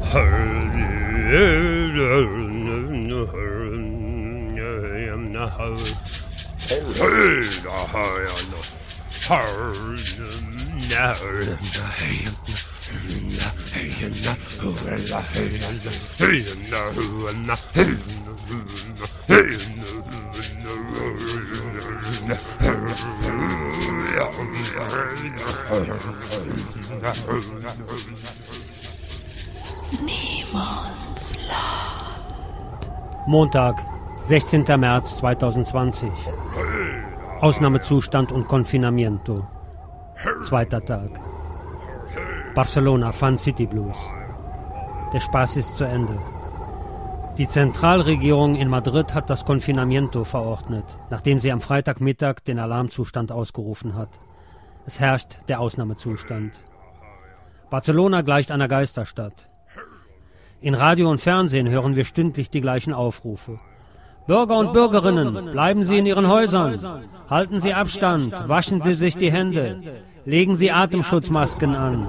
Montag, 16. März 2020. Ausnahmezustand und Confinamiento. Zweiter Tag. Barcelona, Fun City Blues. Der Spaß ist zu Ende. Die Zentralregierung in Madrid hat das Confinamiento verordnet, nachdem sie am Freitagmittag den Alarmzustand ausgerufen hat. Es herrscht der Ausnahmezustand. Barcelona gleicht einer Geisterstadt. In Radio und Fernsehen hören wir stündlich die gleichen Aufrufe. Bürger und Bürgerinnen, bleiben Sie in Ihren Häusern. Halten Sie Abstand, waschen Sie sich die Hände, legen Sie Atemschutzmasken an.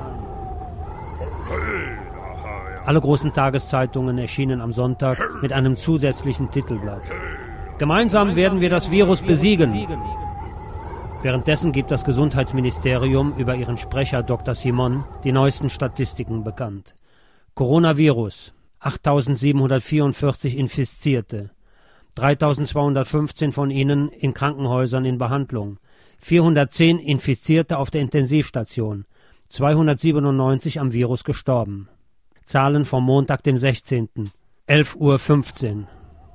Alle großen Tageszeitungen erschienen am Sonntag mit einem zusätzlichen Titelblatt. Gemeinsam werden wir das Virus besiegen. Währenddessen gibt das Gesundheitsministerium über ihren Sprecher Dr. Simon die neuesten Statistiken bekannt. Coronavirus, 8.744 Infizierte, 3.215 von ihnen in Krankenhäusern in Behandlung, 410 Infizierte auf der Intensivstation, 297 am Virus gestorben. Zahlen vom Montag, dem 16., 11:15 Uhr.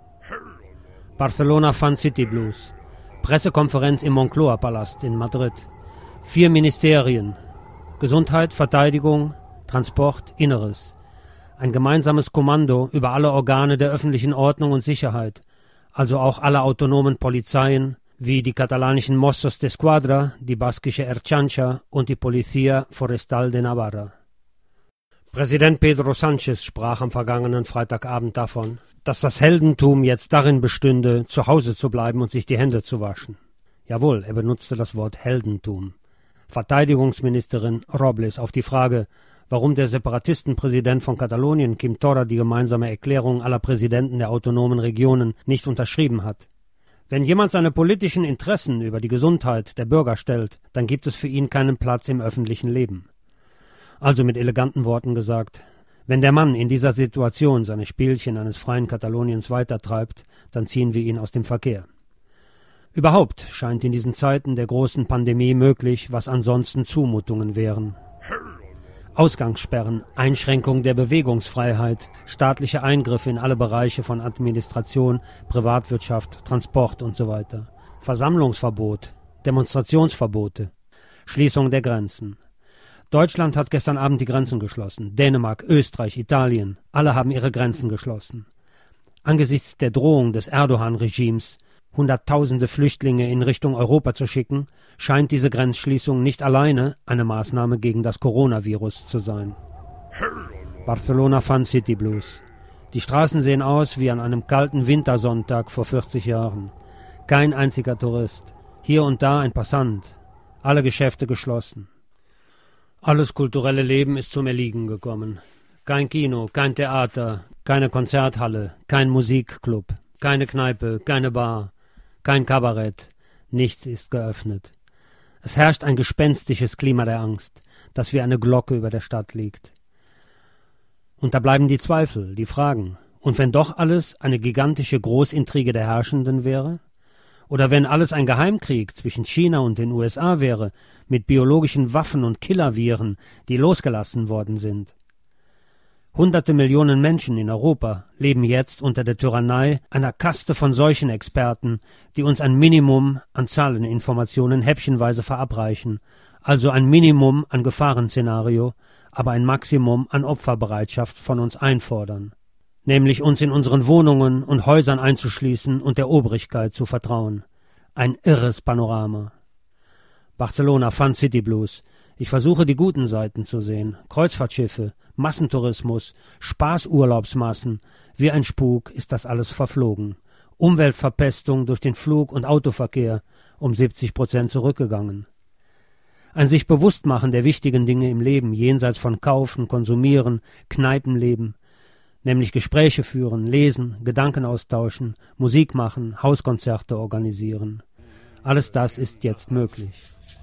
Barcelona Fun City Blues. Pressekonferenz im Moncloa-Palast in Madrid. 4 Ministerien. Gesundheit, Verteidigung, Transport, Inneres. Ein gemeinsames Kommando über alle Organe der öffentlichen Ordnung und Sicherheit, also auch alle autonomen Polizeien, wie die katalanischen Mossos d'Esquadra, die baskische Ertzaintza und die Policía Forestal de Navarra. Präsident Pedro Sánchez sprach am vergangenen Freitagabend davon, dass das Heldentum jetzt darin bestünde, zu Hause zu bleiben und sich die Hände zu waschen. Jawohl, er benutzte das Wort Heldentum. Verteidigungsministerin Robles auf die Frage, warum der Separatistenpräsident von Katalonien, Quim Torra, die gemeinsame Erklärung aller Präsidenten der autonomen Regionen nicht unterschrieben hat. Wenn jemand seine politischen Interessen über die Gesundheit der Bürger stellt, dann gibt es für ihn keinen Platz im öffentlichen Leben. Also mit eleganten Worten gesagt, wenn der Mann in dieser Situation seine Spielchen eines freien Kataloniens weitertreibt, dann ziehen wir ihn aus dem Verkehr. Überhaupt scheint in diesen Zeiten der großen Pandemie möglich, was ansonsten Zumutungen wären. Ausgangssperren, Einschränkung der Bewegungsfreiheit, staatliche Eingriffe in alle Bereiche von Administration, Privatwirtschaft, Transport usw. Versammlungsverbot, Demonstrationsverbote, Schließung der Grenzen. Deutschland hat gestern Abend die Grenzen geschlossen. Dänemark, Österreich, Italien, alle haben ihre Grenzen geschlossen. Angesichts der Drohung des Erdogan-Regimes, Hunderttausende Flüchtlinge in Richtung Europa zu schicken, scheint diese Grenzschließung nicht alleine eine Maßnahme gegen das Coronavirus zu sein. Barcelona Fun City Blues. Die Straßen sehen aus wie an einem kalten Wintersonntag vor 40 Jahren. Kein einziger Tourist. Hier und da ein Passant. Alle Geschäfte geschlossen. Alles kulturelle Leben ist zum Erliegen gekommen. Kein Kino, kein Theater, keine Konzerthalle, kein Musikclub, keine Kneipe, keine Bar, kein Kabarett. Nichts ist geöffnet. Es herrscht ein gespenstisches Klima der Angst, das wie eine Glocke über der Stadt liegt. Und da bleiben die Zweifel, die Fragen. Und wenn doch alles eine gigantische Großintrige der Herrschenden wäre? Oder wenn alles ein Geheimkrieg zwischen China und den USA wäre, mit biologischen Waffen und Killerviren, die losgelassen worden sind? Hunderte Millionen Menschen in Europa leben jetzt unter der Tyrannei einer Kaste von Seuchenexperten, die uns ein Minimum an Zahleninformationen häppchenweise verabreichen, also ein Minimum an Gefahrenszenario, aber ein Maximum an Opferbereitschaft von uns einfordern. Nämlich uns in unseren Wohnungen und Häusern einzuschließen und der Obrigkeit zu vertrauen. Ein irres Panorama. Barcelona Fun City Blues. Ich versuche die guten Seiten zu sehen. Kreuzfahrtschiffe, Massentourismus, Spaßurlaubsmassen. Wie ein Spuk ist das alles verflogen. Umweltverpestung durch den Flug- und Autoverkehr 70% zurückgegangen. Ein sich Bewusstmachen der wichtigen Dinge im Leben, jenseits von Kaufen, Konsumieren, Kneipenleben, nämlich Gespräche führen, lesen, Gedanken austauschen, Musik machen, Hauskonzerte organisieren. Alles das ist jetzt möglich.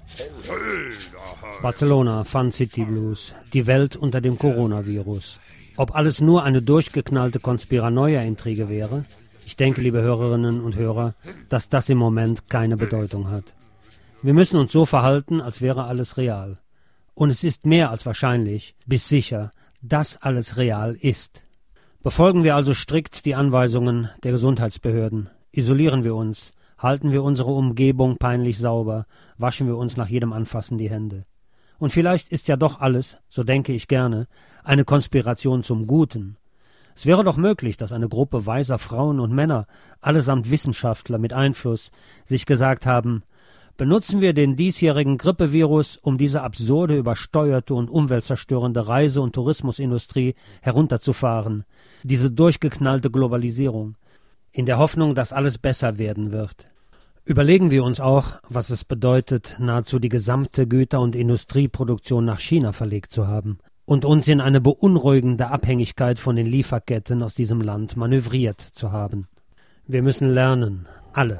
Barcelona, Fun City Blues, die Welt unter dem Coronavirus. Ob alles nur eine durchgeknallte Conspiranoia-Intrige wäre? Ich denke, liebe Hörerinnen und Hörer, dass das im Moment keine Bedeutung hat. Wir müssen uns so verhalten, als wäre alles real. Und es ist mehr als wahrscheinlich, bis sicher, dass alles real ist. Befolgen wir also strikt die Anweisungen der Gesundheitsbehörden. Isolieren wir uns. Halten wir unsere Umgebung peinlich sauber. Waschen wir uns nach jedem Anfassen die Hände. Und vielleicht ist ja doch alles, so denke ich gerne, eine Konspiration zum Guten. Es wäre doch möglich, dass eine Gruppe weiser Frauen und Männer, allesamt Wissenschaftler mit Einfluss, sich gesagt haben, benutzen wir den diesjährigen Grippevirus, um diese absurde, übersteuerte und umweltzerstörende Reise- und Tourismusindustrie herunterzufahren, diese durchgeknallte Globalisierung, in der Hoffnung, dass alles besser werden wird. Überlegen wir uns auch, was es bedeutet, nahezu die gesamte Güter- und Industrieproduktion nach China verlegt zu haben und uns in eine beunruhigende Abhängigkeit von den Lieferketten aus diesem Land manövriert zu haben. Wir müssen lernen, alle.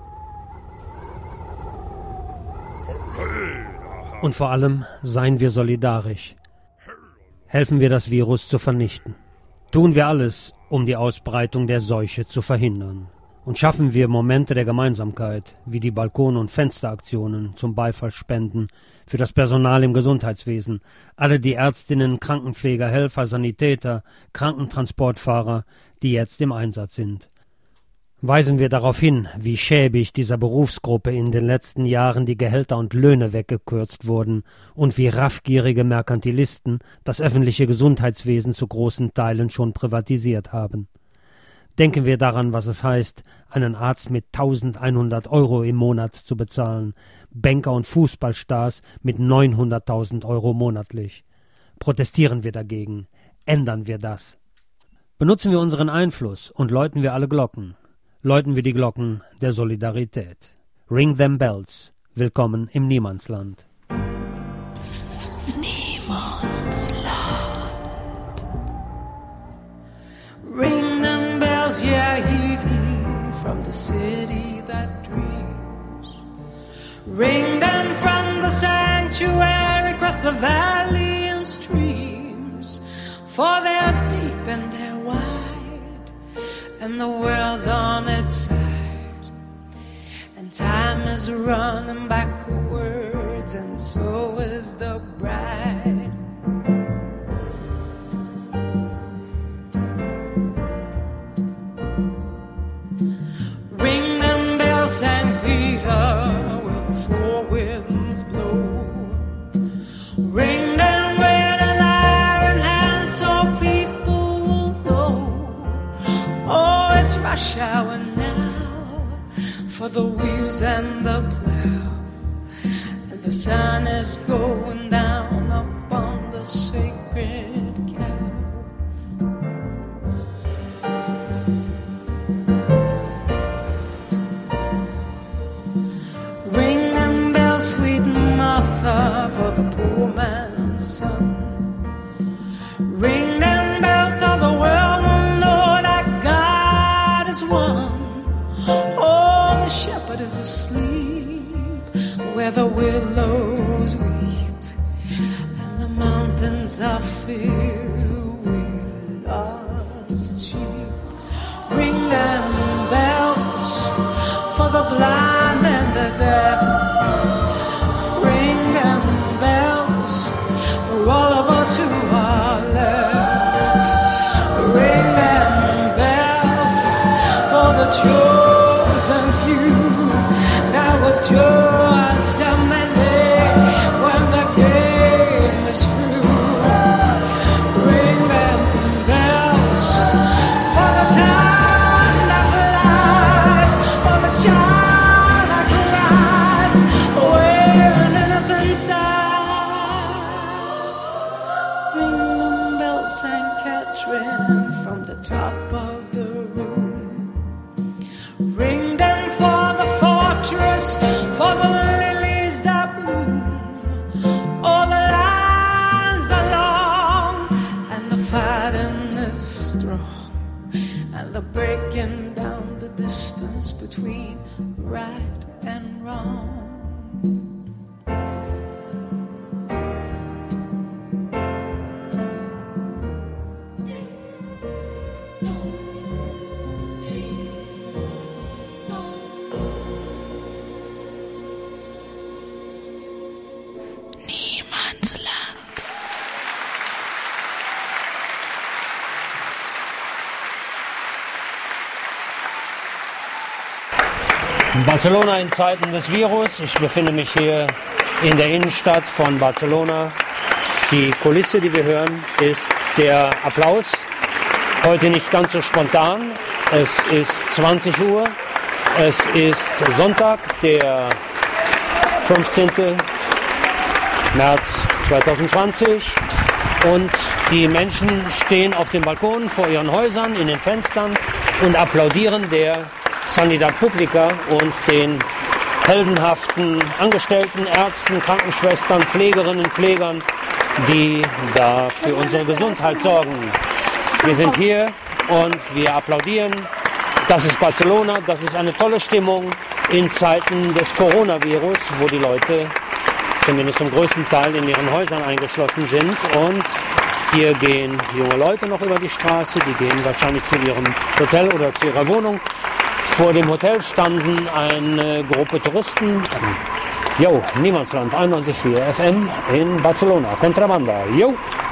Und vor allem seien wir solidarisch. Helfen wir, das Virus zu vernichten. Tun wir alles, um die Ausbreitung der Seuche zu verhindern. Und schaffen wir Momente der Gemeinsamkeit, wie die Balkon- und Fensteraktionen zum Beifallspenden für das Personal im Gesundheitswesen, alle die Ärztinnen, Krankenpfleger, Helfer, Sanitäter, Krankentransportfahrer, die jetzt im Einsatz sind. Weisen wir darauf hin, wie schäbig dieser Berufsgruppe in den letzten Jahren die Gehälter und Löhne weggekürzt wurden und wie raffgierige Merkantilisten das öffentliche Gesundheitswesen zu großen Teilen schon privatisiert haben. Denken wir daran, was es heißt, einen Arzt mit 1.100 Euro im Monat zu bezahlen, Banker und Fußballstars mit 900.000 Euro monatlich. Protestieren wir dagegen, ändern wir das. Benutzen wir unseren Einfluss und läuten wir alle Glocken. Läuten wir die Glocken der Solidarität. Ring them bells. Willkommen im Niemandsland. Niemandsland. Ring them bells, yeah, hidden from the city that dreams. Ring them from the sanctuary across the valley and streams. For they're deep and they're wide, and the world's on its side, and time is running backwards, and so is the bride. Ring them bells, St. Peter, where the four winds blow. Ring them with an iron hand so people will know. Oh, it's rush hour now for the wheels and the plow, and the sun is going down upon the sacred cow. Ring them bells, sweet Martha, for the poor man's son. Ring them bells, so the world will know that God is one. Oh, the shepherd is asleep where the willows weep, and the mountains are filled with lost sheep. Ring them bells for the blind and the deaf. Ring them bells for all of us who are left. Ring them bells for the chosen few. Now we're towards judgment day when the game is through. Ring them bells for the time that flies, for the child that cries when innocent dies. Ring them bells, St. Catherine, from the top of the room. Ring them for the fortress, for the lilies that bloom. strong, and they're breaking down the distance between right and wrong. Barcelona in Zeiten des Virus. Ich befinde mich hier in der Innenstadt von Barcelona. Die Kulisse, die wir hören, ist der Applaus. Heute nicht ganz so spontan. Es ist 20 Uhr. Es ist Sonntag, der 15. März 2020. Und die Menschen stehen auf dem Balkon vor ihren Häusern, in den Fenstern und applaudieren der Sanidad Publica und den heldenhaften Angestellten, Ärzten, Krankenschwestern, Pflegerinnen, Pflegern, die da für unsere Gesundheit sorgen. Wir sind hier und wir applaudieren. Das ist Barcelona, das ist eine tolle Stimmung in Zeiten des Coronavirus, wo die Leute zumindest zum größten Teil in ihren Häusern eingeschlossen sind. Und hier gehen junge Leute noch über die Straße, die gehen wahrscheinlich zu ihrem Hotel oder zu ihrer Wohnung. Vor dem Hotel standen eine Gruppe Touristen. Jo, Niemandsland, 91,4 FM in Barcelona. Contrabanda, jo.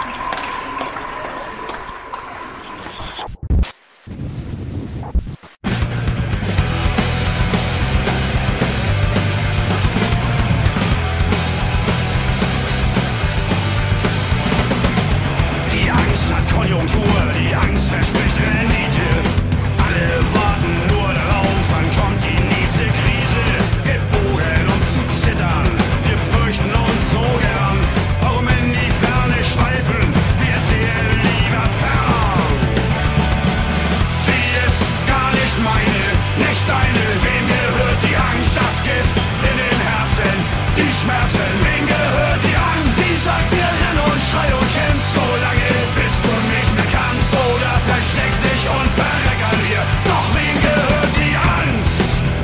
Die Angst hat Konjunktur, die Angst verspricht Rendite. Alle warten nur darauf, wann kommt die nächste Krise. Geboren, um zu zittern, wir fürchten uns so gern. Warum in die Ferne schweifen, wir sehen lieber fern. Sie ist gar nicht meine, nicht deine. Wem gehört die Angst, das Gift in den Herzen, die Schmerzen? Wem gehört die Angst? Sie sagt dir, renn und schrei und kämpf so lange, bis du nicht mehr kannst. Oder versteck dich und verreck an dir. Doch wem gehört die Angst?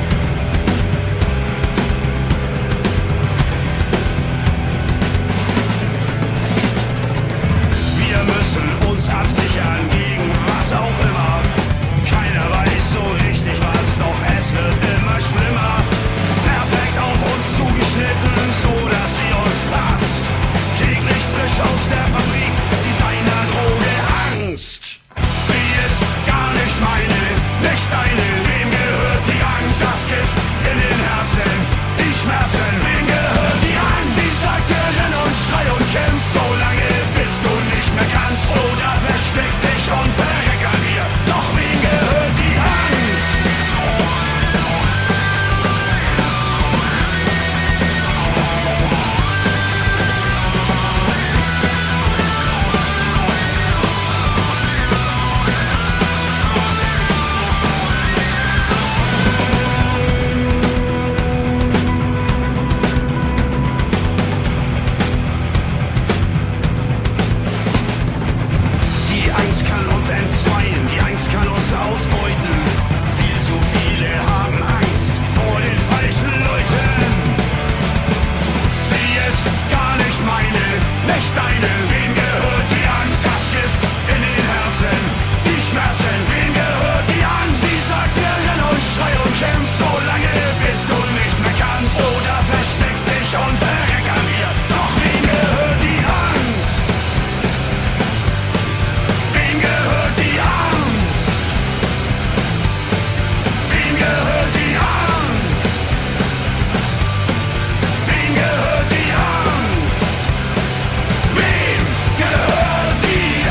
Wir müssen uns absichern gegen was auch immer. Keiner weiß so richtig was, doch es wird immer schlimmer. Perfekt auf uns zugeschnitten, so dass sie uns passt. Täglich frisch aus der Fabrik, Designerdroge Angst. Sie ist gar nicht meine, nicht deine. Wem gehört die Angst? Das Gift in den Herzen, die Schmerzen. Wem gehört die Angst? Sie sagt dir, renn und schrei und kämpf so lange, bis du nicht mehr kannst. Oder versteck dich und verreck an dir. Doch wem gehört die Angst? Die Angst kann uns entzweien, die Angst kann uns ausbeuten. Viel zu viele haben Angst vor den falschen Leuten. Sie ist gar nicht meine, nicht deine. Wem gehört die Angst? Das Gift in den Herzen, die Schmerzen. Wem gehört die Angst? Sie sagt dir, renn und schrei und kämpf so lange, bis du nicht mehr kannst. Oder versteck dich und verreck an dir. Doch wem gehört die Angst? Wem gehört die Angst? Wem gehört die Angst? Wem gehört die Angst? Wem gehört die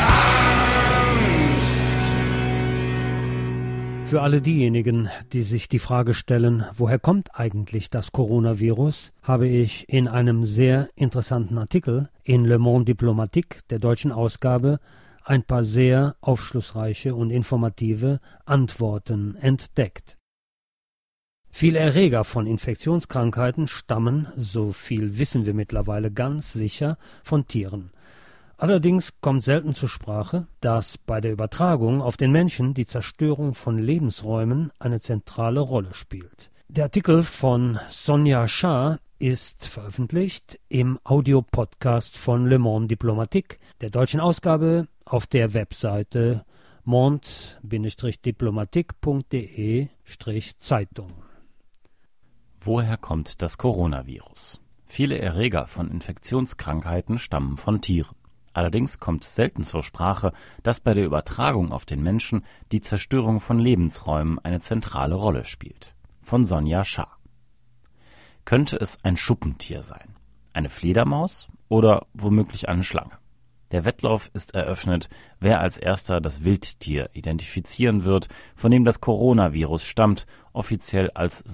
Angst? Für alle diejenigen, die sich die Frage stellen, woher kommt eigentlich das Coronavirus, habe ich in einem sehr interessanten Artikel in Le Monde Diplomatique, der deutschen Ausgabe, ein paar sehr aufschlussreiche und informative Antworten entdeckt. Viele Erreger von Infektionskrankheiten stammen, so viel wissen wir mittlerweile ganz sicher, von Tieren. Allerdings kommt selten zur Sprache, dass bei der Übertragung auf den Menschen die Zerstörung von Lebensräumen eine zentrale Rolle spielt. Der Artikel von Sonja Shah ist veröffentlicht im Audiopodcast von Le Monde Diplomatique, der deutschen Ausgabe auf der Webseite monde-diplomatique.de-Zeitung. Woher kommt das Coronavirus? Viele Erreger von Infektionskrankheiten stammen von Tieren. Allerdings kommt selten zur Sprache, dass bei der Übertragung auf den Menschen die Zerstörung von Lebensräumen eine zentrale Rolle spielt. Von Sonja Shah. Könnte es ein Schuppentier sein? Eine Fledermaus oder womöglich eine Schlange? Der Wettlauf ist eröffnet, wer als erster das Wildtier identifizieren wird, von dem das Coronavirus stammt, offiziell als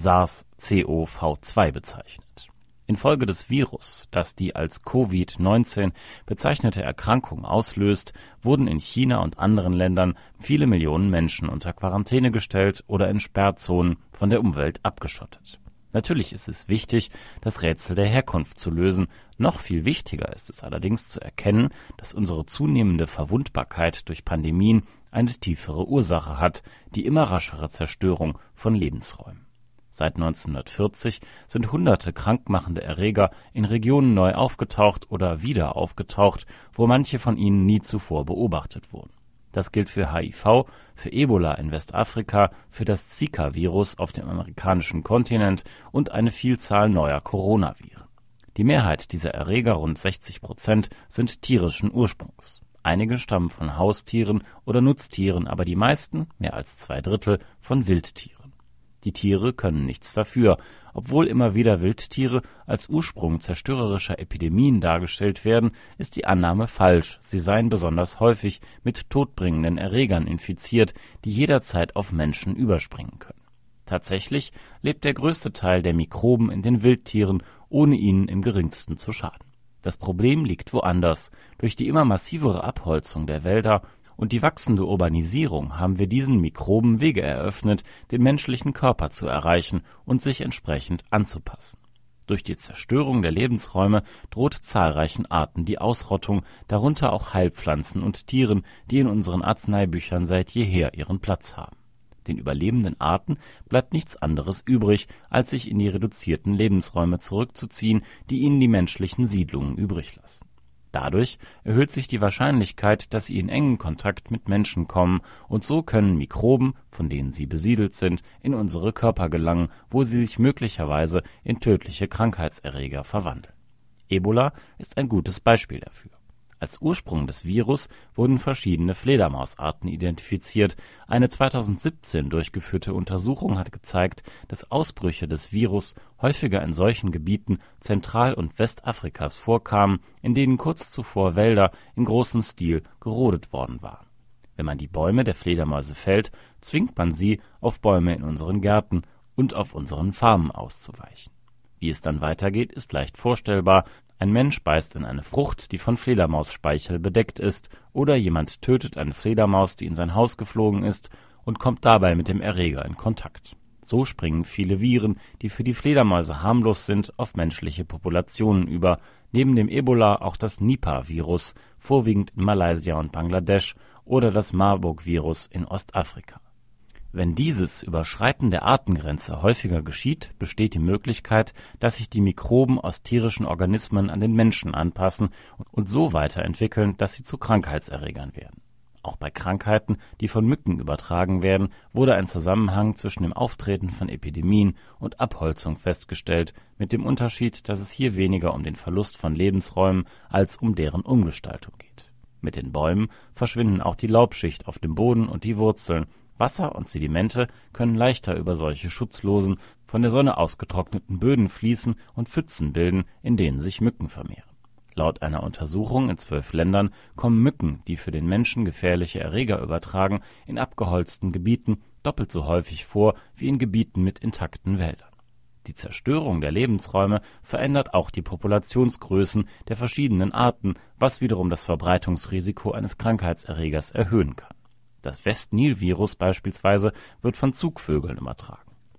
SARS-CoV-2 bezeichnet. Infolge des Virus, das die als Covid-19 bezeichnete Erkrankung auslöst, wurden in China und anderen Ländern viele Millionen Menschen unter Quarantäne gestellt oder in Sperrzonen von der Umwelt abgeschottet. Natürlich ist es wichtig, das Rätsel der Herkunft zu lösen. Noch viel wichtiger ist es allerdings zu erkennen, dass unsere zunehmende Verwundbarkeit durch Pandemien eine tiefere Ursache hat, die immer raschere Zerstörung von Lebensräumen. Seit 1940 sind hunderte krankmachende Erreger in Regionen neu aufgetaucht oder wieder aufgetaucht, wo manche von ihnen nie zuvor beobachtet wurden. Das gilt für HIV, für Ebola in Westafrika, für das Zika-Virus auf dem amerikanischen Kontinent und eine Vielzahl neuer Coronaviren. Die Mehrheit dieser Erreger, rund 60%, sind tierischen Ursprungs. Einige stammen von Haustieren oder Nutztieren, aber die meisten, mehr als 2/3, von Wildtieren. Die Tiere können nichts dafür, obwohl immer wieder Wildtiere als Ursprung zerstörerischer Epidemien dargestellt werden, ist die Annahme falsch, sie seien besonders häufig mit todbringenden Erregern infiziert, die jederzeit auf Menschen überspringen können. Tatsächlich lebt der größte Teil der Mikroben in den Wildtieren, ohne ihnen im geringsten zu schaden. Das Problem liegt woanders. Durch die immer massivere Abholzung der Wälder und die wachsende Urbanisierung haben wir diesen Mikroben Wege eröffnet, den menschlichen Körper zu erreichen und sich entsprechend anzupassen. Durch die Zerstörung der Lebensräume droht zahlreichen Arten die Ausrottung, darunter auch Heilpflanzen und Tieren, die in unseren Arzneibüchern seit jeher ihren Platz haben. Den überlebenden Arten bleibt nichts anderes übrig, als sich in die reduzierten Lebensräume zurückzuziehen, die ihnen die menschlichen Siedlungen übrig lassen. Dadurch erhöht sich die Wahrscheinlichkeit, dass sie in engen Kontakt mit Menschen kommen, und so können Mikroben, von denen sie besiedelt sind, in unsere Körper gelangen, wo sie sich möglicherweise in tödliche Krankheitserreger verwandeln. Ebola ist ein gutes Beispiel dafür. Als Ursprung des Virus wurden verschiedene Fledermausarten identifiziert. Eine 2017 durchgeführte Untersuchung hat gezeigt, dass Ausbrüche des Virus häufiger in solchen Gebieten Zentral- und Westafrikas vorkamen, in denen kurz zuvor Wälder in großem Stil gerodet worden waren. Wenn man die Bäume der Fledermäuse fällt, zwingt man sie, auf Bäume in unseren Gärten und auf unseren Farmen auszuweichen. Wie es dann weitergeht, ist leicht vorstellbar. Ein Mensch beißt in eine Frucht, die von Fledermausspeichel bedeckt ist, oder jemand tötet eine Fledermaus, die in sein Haus geflogen ist, und kommt dabei mit dem Erreger in Kontakt. So springen viele Viren, die für die Fledermäuse harmlos sind, auf menschliche Populationen über, neben dem Ebola auch das Nipah-Virus, vorwiegend in Malaysia und Bangladesch, oder das Marburg-Virus in Ostafrika. Wenn dieses Überschreiten der Artengrenze häufiger geschieht, besteht die Möglichkeit, dass sich die Mikroben aus tierischen Organismen an den Menschen anpassen und so weiterentwickeln, dass sie zu Krankheitserregern werden. Auch bei Krankheiten, die von Mücken übertragen werden, wurde ein Zusammenhang zwischen dem Auftreten von Epidemien und Abholzung festgestellt, mit dem Unterschied, dass es hier weniger um den Verlust von Lebensräumen als um deren Umgestaltung geht. Mit den Bäumen verschwinden auch die Laubschicht auf dem Boden und die Wurzeln. Wasser und Sedimente können leichter über solche schutzlosen, von der Sonne ausgetrockneten Böden fließen und Pfützen bilden, in denen sich Mücken vermehren. Laut einer Untersuchung in 12 Ländern kommen Mücken, die für den Menschen gefährliche Erreger übertragen, in abgeholzten Gebieten doppelt so häufig vor wie in Gebieten mit intakten Wäldern. Die Zerstörung der Lebensräume verändert auch die Populationsgrößen der verschiedenen Arten, was wiederum das Verbreitungsrisiko eines Krankheitserregers erhöhen kann. Das West-Nil-Virus beispielsweise wird von Zugvögeln übertragen.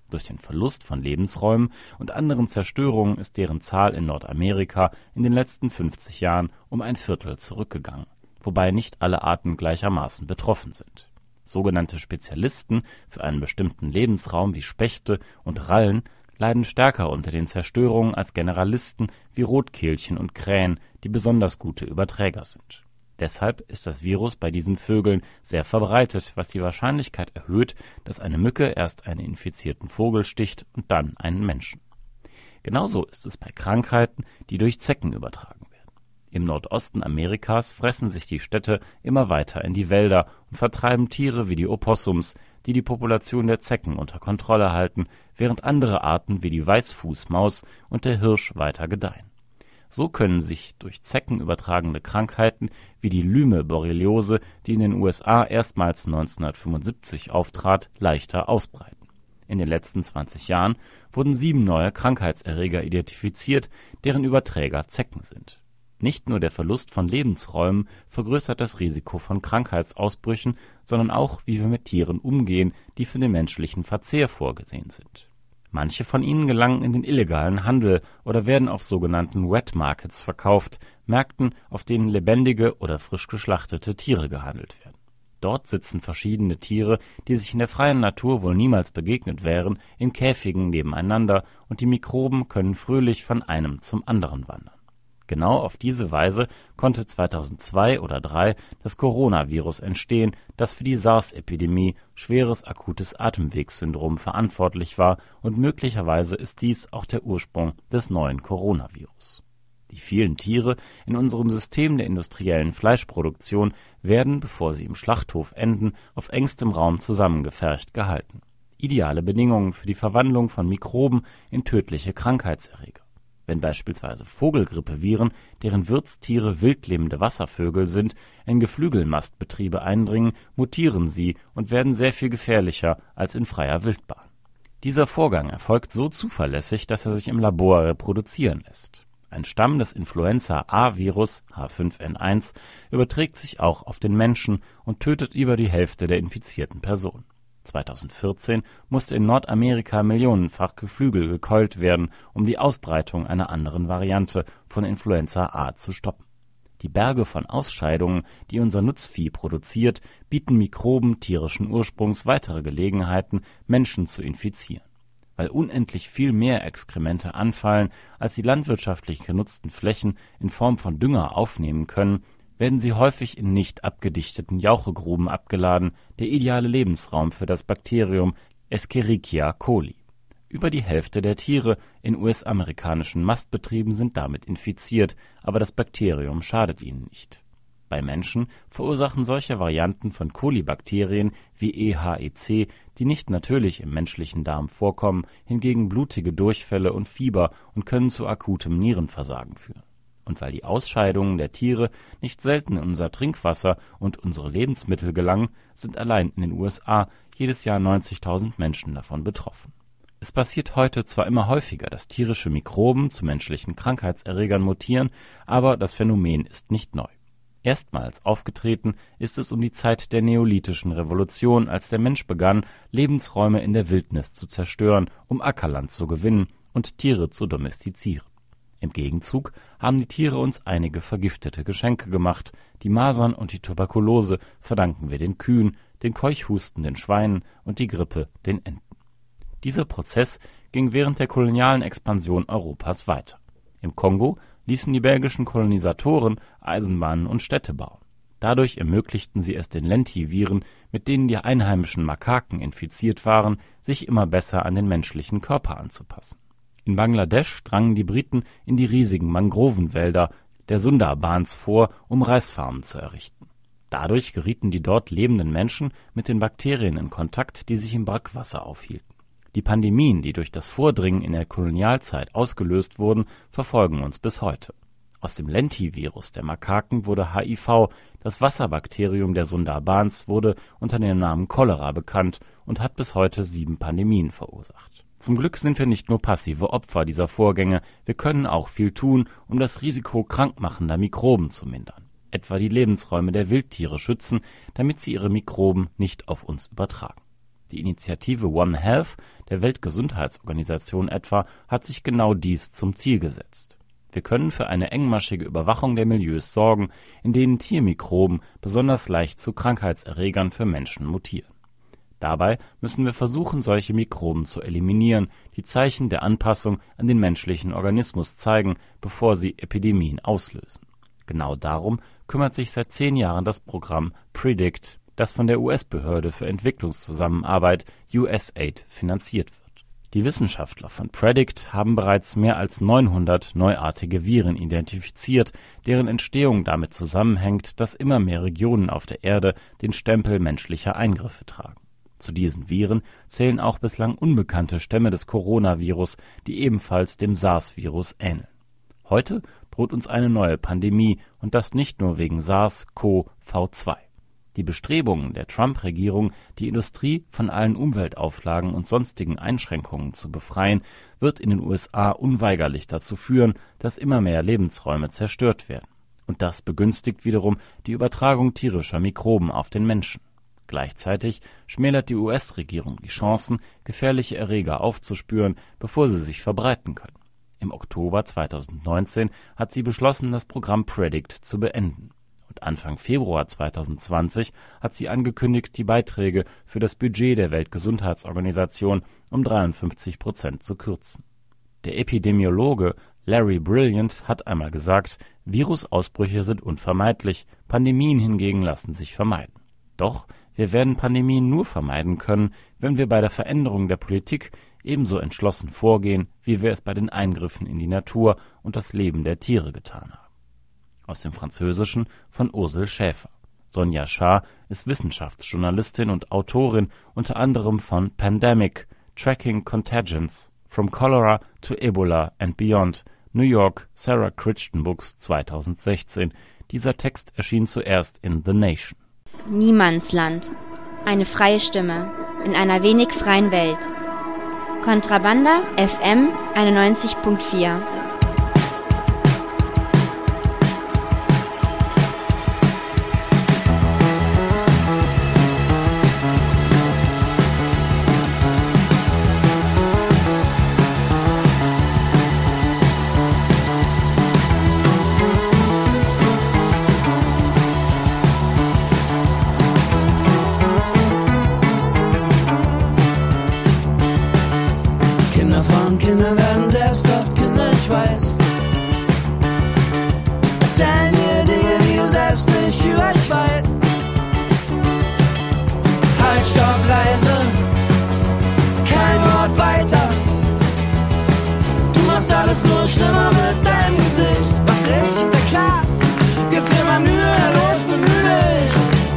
Durch den Verlust von Lebensräumen und anderen Zerstörungen ist deren Zahl in Nordamerika in den letzten 50 Jahren um ein Viertel zurückgegangen, wobei nicht alle Arten gleichermaßen betroffen sind. Sogenannte Spezialisten für einen bestimmten Lebensraum wie Spechte und Rallen leiden stärker unter den Zerstörungen als Generalisten wie Rotkehlchen und Krähen, die besonders gute Überträger sind. Deshalb ist das Virus bei diesen Vögeln sehr verbreitet, was die Wahrscheinlichkeit erhöht, dass eine Mücke erst einen infizierten Vogel sticht und dann einen Menschen. Genauso ist es bei Krankheiten, die durch Zecken übertragen werden. Im Nordosten Amerikas fressen sich die Städte immer weiter in die Wälder und vertreiben Tiere wie die Opossums, die die Population der Zecken unter Kontrolle halten, während andere Arten wie die Weißfußmaus und der Hirsch weiter gedeihen. So können sich durch Zecken übertragene Krankheiten wie die Lyme-Borreliose, die in den USA erstmals 1975 auftrat, leichter ausbreiten. In den letzten 20 Jahren wurden 7 neue Krankheitserreger identifiziert, deren Überträger Zecken sind. Nicht nur der Verlust von Lebensräumen vergrößert das Risiko von Krankheitsausbrüchen, sondern auch, wie wir mit Tieren umgehen, die für den menschlichen Verzehr vorgesehen sind. Manche von ihnen gelangen in den illegalen Handel oder werden auf sogenannten Wet Markets verkauft, Märkten, auf denen lebendige oder frisch geschlachtete Tiere gehandelt werden. Dort sitzen verschiedene Tiere, die sich in der freien Natur wohl niemals begegnet wären, in Käfigen nebeneinander und die Mikroben können fröhlich von einem zum anderen wandern. Genau auf diese Weise konnte 2002 oder 2003 das Coronavirus entstehen, das für die SARS-Epidemie, schweres akutes Atemwegssyndrom, verantwortlich war, und möglicherweise ist dies auch der Ursprung des neuen Coronavirus. Die vielen Tiere in unserem System der industriellen Fleischproduktion werden, bevor sie im Schlachthof enden, auf engstem Raum zusammengefercht gehalten. Ideale Bedingungen für die Verwandlung von Mikroben in tödliche Krankheitserreger. Wenn beispielsweise Vogelgrippeviren, deren Wirtstiere wildlebende Wasservögel sind, in Geflügelmastbetriebe eindringen, mutieren sie und werden sehr viel gefährlicher als in freier Wildbahn. Dieser Vorgang erfolgt so zuverlässig, dass er sich im Labor reproduzieren lässt. Ein Stamm des Influenza-A-Virus H5N1 überträgt sich auch auf den Menschen und tötet über die Hälfte der infizierten Personen. 2014 musste in Nordamerika millionenfach Geflügel gekeult werden, um die Ausbreitung einer anderen Variante von Influenza A zu stoppen. Die Berge von Ausscheidungen, die unser Nutzvieh produziert, bieten Mikroben tierischen Ursprungs weitere Gelegenheiten, Menschen zu infizieren. Weil unendlich viel mehr Exkremente anfallen, als die landwirtschaftlich genutzten Flächen in Form von Dünger aufnehmen können, werden sie häufig in nicht abgedichteten Jauchegruben abgeladen, der ideale Lebensraum für das Bakterium Escherichia coli. Über die Hälfte der Tiere in US-amerikanischen Mastbetrieben sind damit infiziert, aber das Bakterium schadet ihnen nicht. Bei Menschen verursachen solche Varianten von Kolibakterien wie EHEC, die nicht natürlich im menschlichen Darm vorkommen, hingegen blutige Durchfälle und Fieber und können zu akutem Nierenversagen führen. Und weil die Ausscheidungen der Tiere nicht selten in unser Trinkwasser und unsere Lebensmittel gelangen, sind allein in den USA jedes Jahr 90.000 Menschen davon betroffen. Es passiert heute zwar immer häufiger, dass tierische Mikroben zu menschlichen Krankheitserregern mutieren, aber das Phänomen ist nicht neu. Erstmals aufgetreten ist es um die Zeit der Neolithischen Revolution, als der Mensch begann, Lebensräume in der Wildnis zu zerstören, um Ackerland zu gewinnen und Tiere zu domestizieren. Im Gegenzug haben die Tiere uns einige vergiftete Geschenke gemacht. Die Masern und die Tuberkulose verdanken wir den Kühen, den Keuchhusten den Schweinen und die Grippe den Enten. Dieser Prozess ging während der kolonialen Expansion Europas weiter. Im Kongo ließen die belgischen Kolonisatoren Eisenbahnen und Städte bauen. Dadurch ermöglichten sie es den Lentiviren, mit denen die einheimischen Makaken infiziert waren, sich immer besser an den menschlichen Körper anzupassen. In Bangladesch drangen die Briten in die riesigen Mangrovenwälder der Sundarbans vor, um Reisfarmen zu errichten. Dadurch gerieten die dort lebenden Menschen mit den Bakterien in Kontakt, die sich im Brackwasser aufhielten. Die Pandemien, die durch das Vordringen in der Kolonialzeit ausgelöst wurden, verfolgen uns bis heute. Aus dem Lentivirus der Makaken wurde HIV, das Wasserbakterium der Sundarbans wurde unter dem Namen Cholera bekannt und hat bis heute 7 Pandemien verursacht. Zum Glück sind wir nicht nur passive Opfer dieser Vorgänge, wir können auch viel tun, um das Risiko krankmachender Mikroben zu mindern. Etwa die Lebensräume der Wildtiere schützen, damit sie ihre Mikroben nicht auf uns übertragen. Die Initiative One Health der Weltgesundheitsorganisation etwa hat sich genau dies zum Ziel gesetzt. Wir können für eine engmaschige Überwachung der Milieus sorgen, in denen Tiermikroben besonders leicht zu Krankheitserregern für Menschen mutieren. Dabei müssen wir versuchen, solche Mikroben zu eliminieren, die Zeichen der Anpassung an den menschlichen Organismus zeigen, bevor sie Epidemien auslösen. Genau darum kümmert sich seit 10 Jahren das Programm PREDICT, das von der US-Behörde für Entwicklungszusammenarbeit USAID finanziert wird. Die Wissenschaftler von PREDICT haben bereits mehr als 900 neuartige Viren identifiziert, deren Entstehung damit zusammenhängt, dass immer mehr Regionen auf der Erde den Stempel menschlicher Eingriffe tragen. Zu diesen Viren zählen auch bislang unbekannte Stämme des Coronavirus, die ebenfalls dem SARS-Virus ähneln. Heute droht uns eine neue Pandemie, und das nicht nur wegen SARS-CoV-2. Die Bestrebungen der Trump-Regierung, die Industrie von allen Umweltauflagen und sonstigen Einschränkungen zu befreien, wird in den USA unweigerlich dazu führen, dass immer mehr Lebensräume zerstört werden. Und das begünstigt wiederum die Übertragung tierischer Mikroben auf den Menschen. Gleichzeitig schmälert die US-Regierung die Chancen, gefährliche Erreger aufzuspüren, bevor sie sich verbreiten können. Im Oktober 2019 hat sie beschlossen, das Programm PREDICT zu beenden. Und Anfang Februar 2020 hat sie angekündigt, die Beiträge für das Budget der Weltgesundheitsorganisation um 53% zu kürzen. Der Epidemiologe Larry Brilliant hat einmal gesagt, Virusausbrüche sind unvermeidlich, Pandemien hingegen lassen sich vermeiden. Doch wir werden Pandemien nur vermeiden können, wenn wir bei der Veränderung der Politik ebenso entschlossen vorgehen, wie wir es bei den Eingriffen in die Natur und das Leben der Tiere getan haben. Aus dem Französischen von Ursel Schäfer. Sonja Schaar ist Wissenschaftsjournalistin und Autorin unter anderem von Pandemic, Tracking Contagions, From Cholera to Ebola and Beyond, New York, Sarah Crichton Books 2016. Dieser Text erschien zuerst in The Nation. Niemandsland. Eine freie Stimme in einer wenig freien Welt. Kontrabanda FM 91.4. Kinder werden selbst oft Kinder, ich weiß. Erzählen dir Dinge, die du selbst nicht über dich weißt. Halt, stopp, leise, kein Wort weiter. Du machst alles nur schlimmer mit deinem Gesicht. Was ich, na klar, gib dir mal Mühe, los, bemühe dich.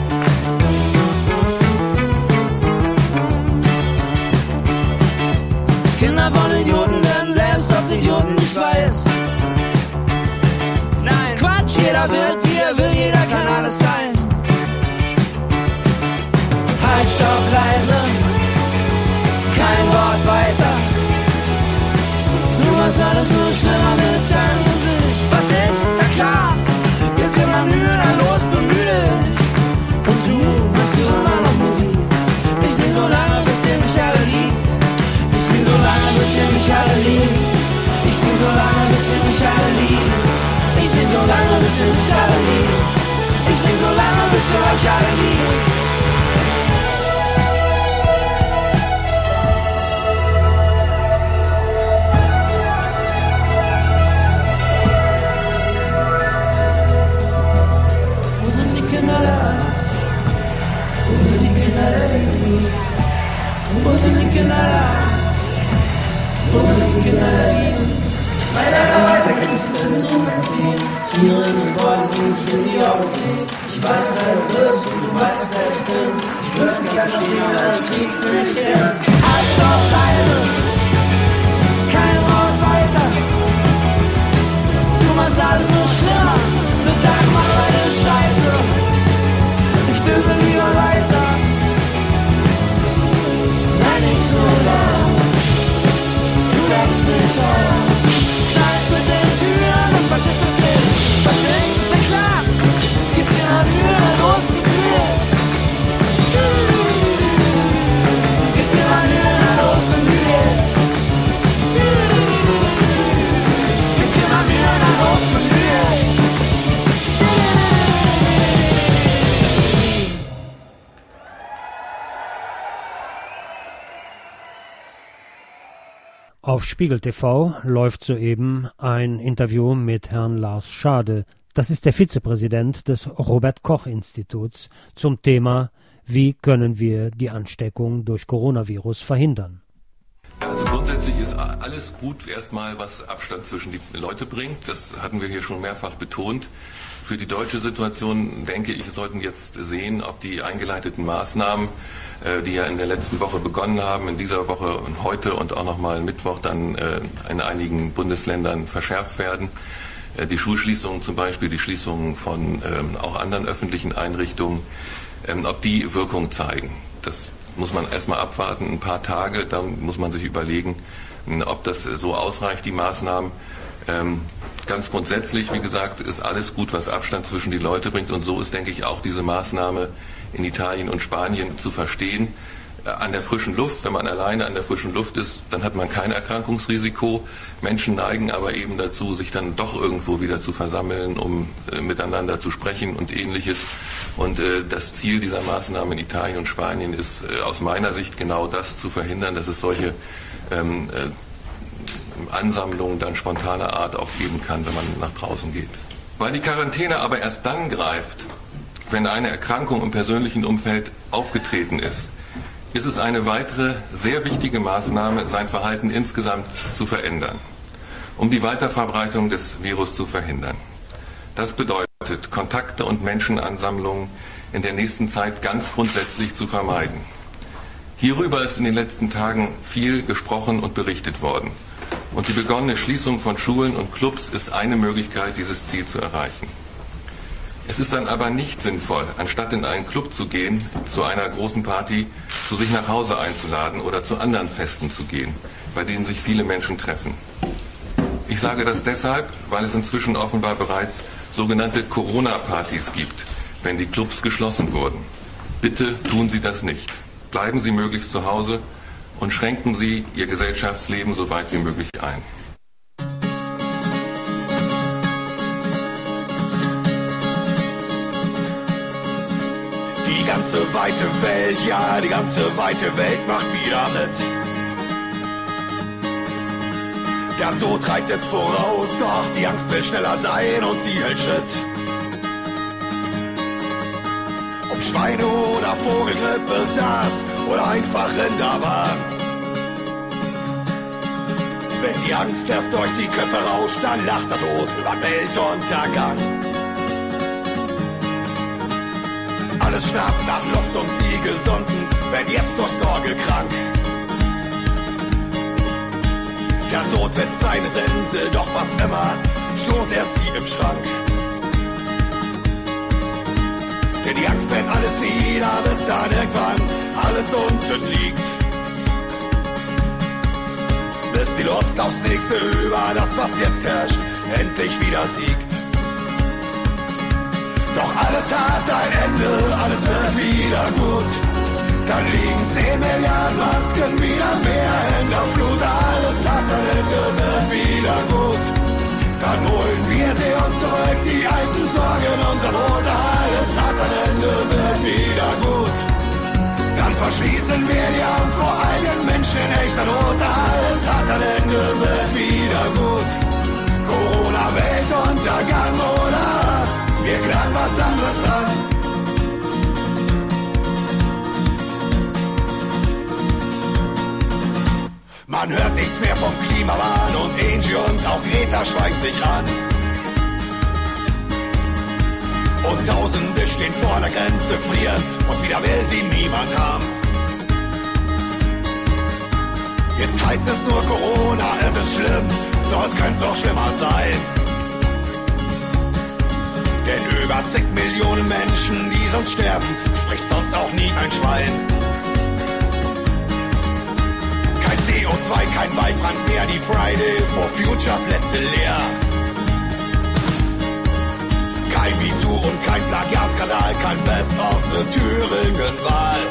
Kinder von Idioten werden selbst oft Idioten, ich weiß. Nein, Quatsch, jeder wird wie er will, jeder kann alles sein. Halt, stopp, leise, kein Wort weiter. Du machst alles nur schlimmer mit deinem Gesicht. Was ich? Na klar, gib dir mal Mühe, dann los, bemühe dich. Und du machst dir immer noch Musik. Ich sing so lange, bis ihr mich alle liebt. Ich sing so lange, bis ihr mich alle liebt. Ich sing so lange, bis ihr mich alle liebt. Ich sing so lange, bis ihr mich alle liebt. Ich sing so lange, bis ihr euch alle liebt. Wo sind die Kinder da? Wo sind die Kinder da lieben? Bei deiner weiter gibt es Prinzen und Kakteen, Tiere in den Bäumen, die sich in die Augen sehen. Ich weiß, wer du bist und du weißt, wer ich bin. Ich würde mich verstehen, aber ich krieg's nicht hin. Halt, stopp, leise, kein Wort weiter. Du machst alles nur schlimmer, mit deinem Arbeit ist scheiße. Ich dürfe lieber weiter. Sei nicht so laut, du wächst mich auf. Knallst mit den Türen und vergiss es nicht. Was ich? Na klar, gib dir mal Mühe, los mit Mühe. Auf Spiegel TV läuft soeben ein Interview mit Herrn Lars Schade. Das ist der Vizepräsident des Robert-Koch-Instituts zum Thema: Wie können wir die Ansteckung durch Coronavirus verhindern? Also grundsätzlich ist alles gut erstmal, was Abstand zwischen die Leute bringt. Das hatten wir hier schon mehrfach betont. Für die deutsche Situation, denke ich, sollten jetzt sehen, ob die eingeleiteten Maßnahmen, die ja in der letzten Woche begonnen haben, in dieser Woche und heute und auch nochmal Mittwoch dann in einigen Bundesländern verschärft werden. Die Schulschließungen zum Beispiel, die Schließungen von auch anderen öffentlichen Einrichtungen, ob die Wirkung zeigen. Das muss man erstmal abwarten, ein paar Tage, dann muss man sich überlegen, ob das so ausreicht, die Maßnahmen. Ganz grundsätzlich, wie gesagt, ist alles gut, was Abstand zwischen die Leute bringt, und so ist, denke ich, auch diese Maßnahme in Italien und Spanien zu verstehen. An der frischen Luft, wenn man alleine an der frischen Luft ist, dann hat man kein Erkrankungsrisiko. Menschen neigen aber eben dazu, sich dann doch irgendwo wieder zu versammeln, um miteinander zu sprechen und Ähnliches. Und das Ziel dieser Maßnahmen in Italien und Spanien ist aus meiner Sicht genau das, zu verhindern, dass es solche Ansammlungen dann spontaner Art auch geben kann, wenn man nach draußen geht. Weil die Quarantäne aber erst dann greift, wenn eine Erkrankung im persönlichen Umfeld aufgetreten ist es eine weitere sehr wichtige Maßnahme, sein Verhalten insgesamt zu verändern, um die Weiterverbreitung des Virus zu verhindern. Das bedeutet, Kontakte und Menschenansammlungen in der nächsten Zeit ganz grundsätzlich zu vermeiden. Hierüber ist in den letzten Tagen viel gesprochen und berichtet worden. Und die begonnene Schließung von Schulen und Clubs ist eine Möglichkeit, dieses Ziel zu erreichen. Es ist dann aber nicht sinnvoll, anstatt in einen Club zu gehen, zu einer großen Party, zu sich nach Hause einzuladen oder zu anderen Festen zu gehen, bei denen sich viele Menschen treffen. Ich sage das deshalb, weil es inzwischen offenbar bereits sogenannte Corona-Partys gibt, wenn die Clubs geschlossen wurden. Bitte tun Sie das nicht. Bleiben Sie möglichst zu Hause und schränken Sie Ihr Gesellschaftsleben so weit wie möglich ein. Die ganze weite Welt, ja, die ganze weite Welt macht wieder mit. Der Tod reitet voraus, doch die Angst will schneller sein und sie hält Schritt. Ob Schweine- oder Vogelgrippe saß oder einfach Rinderwahn. Wenn die Angst erst durch die Köpfe rauscht, dann lacht der Tod über Weltuntergang. Alles schnappt nach Luft und die Gesunden werden jetzt durch Sorge krank. Der Tod wetzt seine Sense, doch fast immer schont er sie im Schrank. Denn die Angst brennt alles nieder, bis dann irgendwann alles unten liegt. Bis die Lust aufs Nächste über das, was jetzt herrscht, endlich wieder siegt. Doch alles hat ein Ende, alles wird wieder gut. Dann liegen 10 Milliarden Masken wieder mehr in der Flut. Alles hat ein Ende, wird wieder gut. Dann holen wir sie uns zurück, die alten Sorgen, unser Brot. Alles hat ein Ende, wird wieder gut. Dann verschließen wir die Augen vor allen Menschen echter Not. Alles hat ein Ende, wird wieder gut. Corona, Weltuntergang oder wir klagen was anderes an. Man hört nichts mehr vom Klimawahn und Angie und auch Greta schweigen sich an. Und Tausende stehen vor der Grenze, frieren und wieder will sie niemand haben. Jetzt heißt es nur Corona, es ist schlimm, doch es könnte noch schlimmer sein. Denn über zig Millionen Menschen, die sonst sterben, spricht sonst auch nie ein Schwein. Kein CO2, kein Waldbrand mehr, die Friday for Future Plätze leer. Kein MeToo und kein Plagiatskandal, kein Best of the Thüringen-Wahl.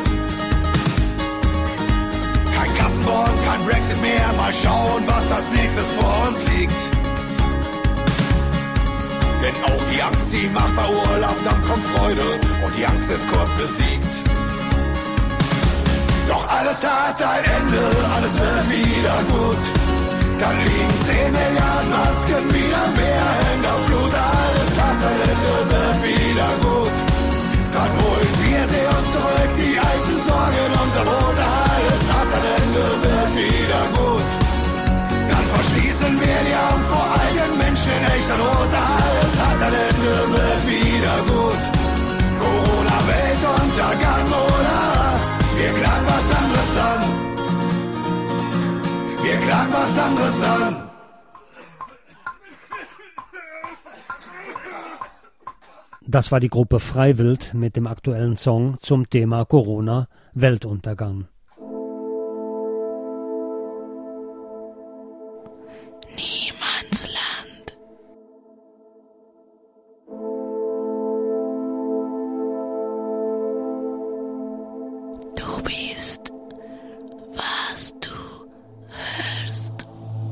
Kein Kassenbon, kein Brexit mehr, mal schauen, was als nächstes vor uns liegt. Denn auch die Angst, sie macht bei Urlaub, dann kommt Freude und die Angst ist kurz besiegt. Doch alles hat ein Ende, alles wird wieder gut. Dann liegen 10 Milliarden Masken wieder mehr in der Flut. Alles hat ein Ende, wird wieder gut. Dann holen wir sie uns zurück, die alten Sorgen, unser Brot. Alles hat ein Ende, wird wieder gut. Dann verschließen wir die Augen vor all den Menschen in echter Not. Alles hat ein Ende, wird wieder gut. Corona, Weltuntergang oder wir klagen was anderes an. Wir klagen was anderes an. Das war die Gruppe Freiwild mit dem aktuellen Song zum Thema Corona, Weltuntergang. Niemandsland. Du bist, was du hörst.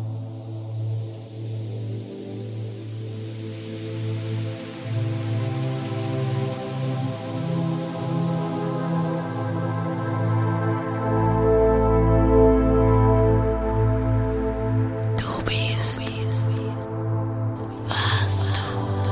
Du bist, was du hörst.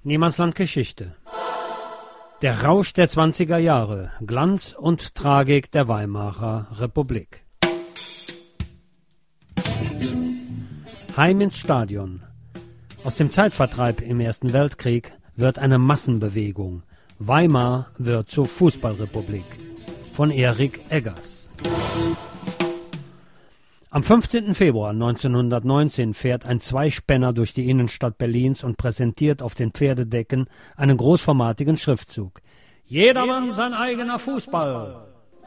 Niemandsland Geschichte. Der Rausch der 20er Jahre, Glanz und Tragik der Weimarer Republik. Heim ins Stadion. Aus dem Zeitvertreib im Ersten Weltkrieg wird eine Massenbewegung. Weimar wird zur Fußballrepublik. Von Erich Eggers. Am 15. Februar 1919 fährt ein Zweispänner durch die Innenstadt Berlins und präsentiert auf den Pferdedecken einen großformatigen Schriftzug. Jedermann sein eigener Fußball.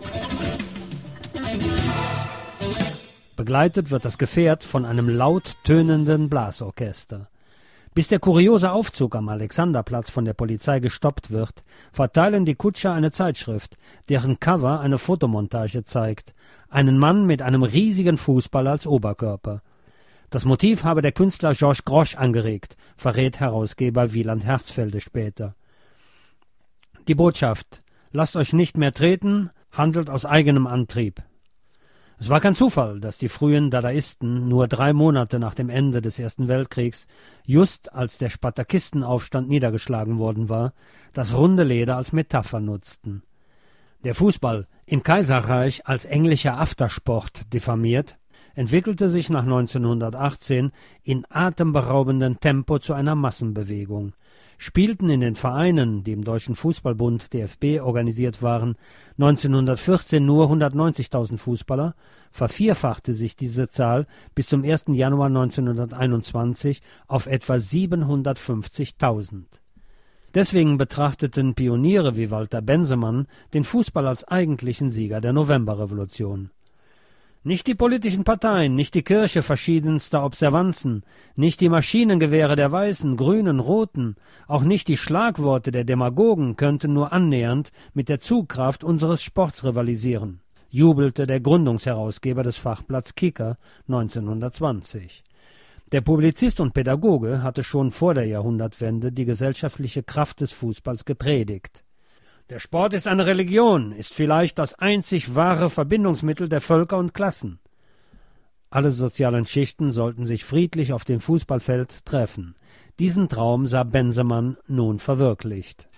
Begleitet wird das Gefährt von einem laut tönenden Blasorchester. Bis der kuriose Aufzug am Alexanderplatz von der Polizei gestoppt wird, verteilen die Kutscher eine Zeitschrift, deren Cover eine Fotomontage zeigt. Einen Mann mit einem riesigen Fußball als Oberkörper. Das Motiv habe der Künstler Georges Grosch angeregt, verrät Herausgeber Wieland Herzfelde später. Die Botschaft: Lasst euch nicht mehr treten, handelt aus eigenem Antrieb. Es war kein Zufall, dass die frühen Dadaisten nur 3 Monate nach dem Ende des Ersten Weltkriegs, just als der Spartakistenaufstand niedergeschlagen worden war, das runde Leder als Metapher nutzten. Der Fußball, im Kaiserreich als englischer Aftersport diffamiert, entwickelte sich nach 1918 in atemberaubendem Tempo zu einer Massenbewegung. Spielten in den Vereinen, die im Deutschen Fußballbund DFB organisiert waren, 1914 nur 190.000 Fußballer, vervierfachte sich diese Zahl bis zum 1. Januar 1921 auf etwa 750.000. Deswegen betrachteten Pioniere wie Walter Bensemann den Fußball als eigentlichen Sieger der Novemberrevolution. Nicht die politischen Parteien, nicht die Kirche verschiedenster Observanzen, nicht die Maschinengewehre der Weißen, Grünen, Roten, auch nicht die Schlagworte der Demagogen könnten nur annähernd mit der Zugkraft unseres Sports rivalisieren, jubelte der Gründungsherausgeber des Fachblatts Kicker 1920. Der Publizist und Pädagoge hatte schon vor der Jahrhundertwende die gesellschaftliche Kraft des Fußballs gepredigt. Der Sport ist eine Religion, ist vielleicht das einzig wahre Verbindungsmittel der Völker und Klassen. Alle sozialen Schichten sollten sich friedlich auf dem Fußballfeld treffen. Diesen Traum sah Bensemann nun verwirklicht.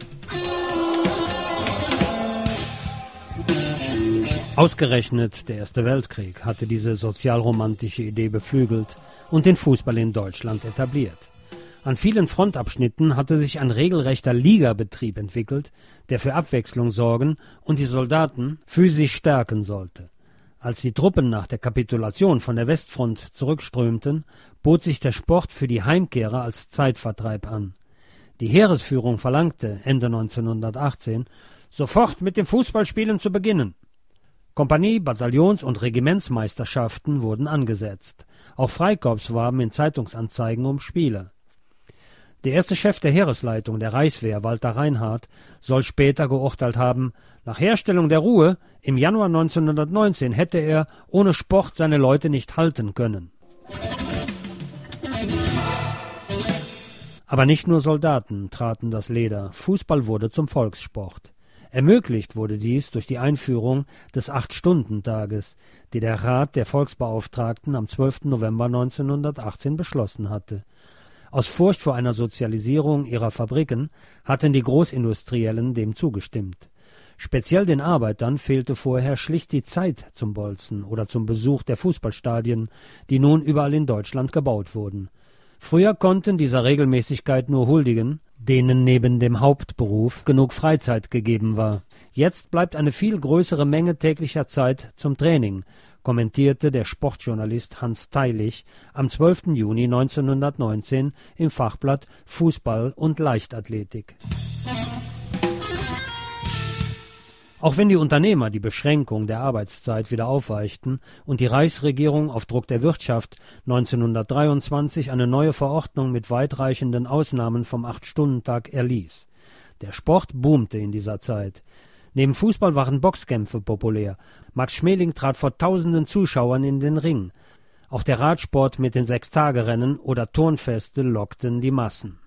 Ausgerechnet der Erste Weltkrieg hatte diese sozialromantische Idee beflügelt und den Fußball in Deutschland etabliert. An vielen Frontabschnitten hatte sich ein regelrechter Ligabetrieb entwickelt, der für Abwechslung sorgen und die Soldaten physisch stärken sollte. Als die Truppen nach der Kapitulation von der Westfront zurückströmten, bot sich der Sport für die Heimkehrer als Zeitvertreib an. Die Heeresführung verlangte Ende 1918, sofort mit dem Fußballspielen zu beginnen. Kompanie-, Bataillons- und Regimentsmeisterschaften wurden angesetzt. Auch Freikorps warben in Zeitungsanzeigen um Spiele. Der erste Chef der Heeresleitung der Reichswehr, Walter Reinhardt, soll später geurteilt haben, nach Herstellung der Ruhe im Januar 1919 hätte er ohne Sport seine Leute nicht halten können. Aber nicht nur Soldaten traten das Leder, Fußball wurde zum Volkssport. Ermöglicht wurde dies durch die Einführung des 8-Stunden-Tages, die der Rat der Volksbeauftragten am 12. November 1918 beschlossen hatte. Aus Furcht vor einer Sozialisierung ihrer Fabriken hatten die Großindustriellen dem zugestimmt. Speziell den Arbeitern fehlte vorher schlicht die Zeit zum Bolzen oder zum Besuch der Fußballstadien, die nun überall in Deutschland gebaut wurden. Früher konnten dieser Regelmäßigkeit nur huldigen, denen neben dem Hauptberuf genug Freizeit gegeben war. Jetzt bleibt eine viel größere Menge täglicher Zeit zum Training, kommentierte der Sportjournalist Hans Teilich am 12. Juni 1919 im Fachblatt Fußball und Leichtathletik. Auch wenn die Unternehmer die Beschränkung der Arbeitszeit wieder aufweichten und die Reichsregierung auf Druck der Wirtschaft 1923 eine neue Verordnung mit weitreichenden Ausnahmen vom 8-Stunden-Tag erließ. Der Sport boomte in dieser Zeit. Neben Fußball waren Boxkämpfe populär. Max Schmeling trat vor tausenden Zuschauern in den Ring. Auch der Radsport mit den 6-Tage-Rennen oder Turnfeste lockten die Massen.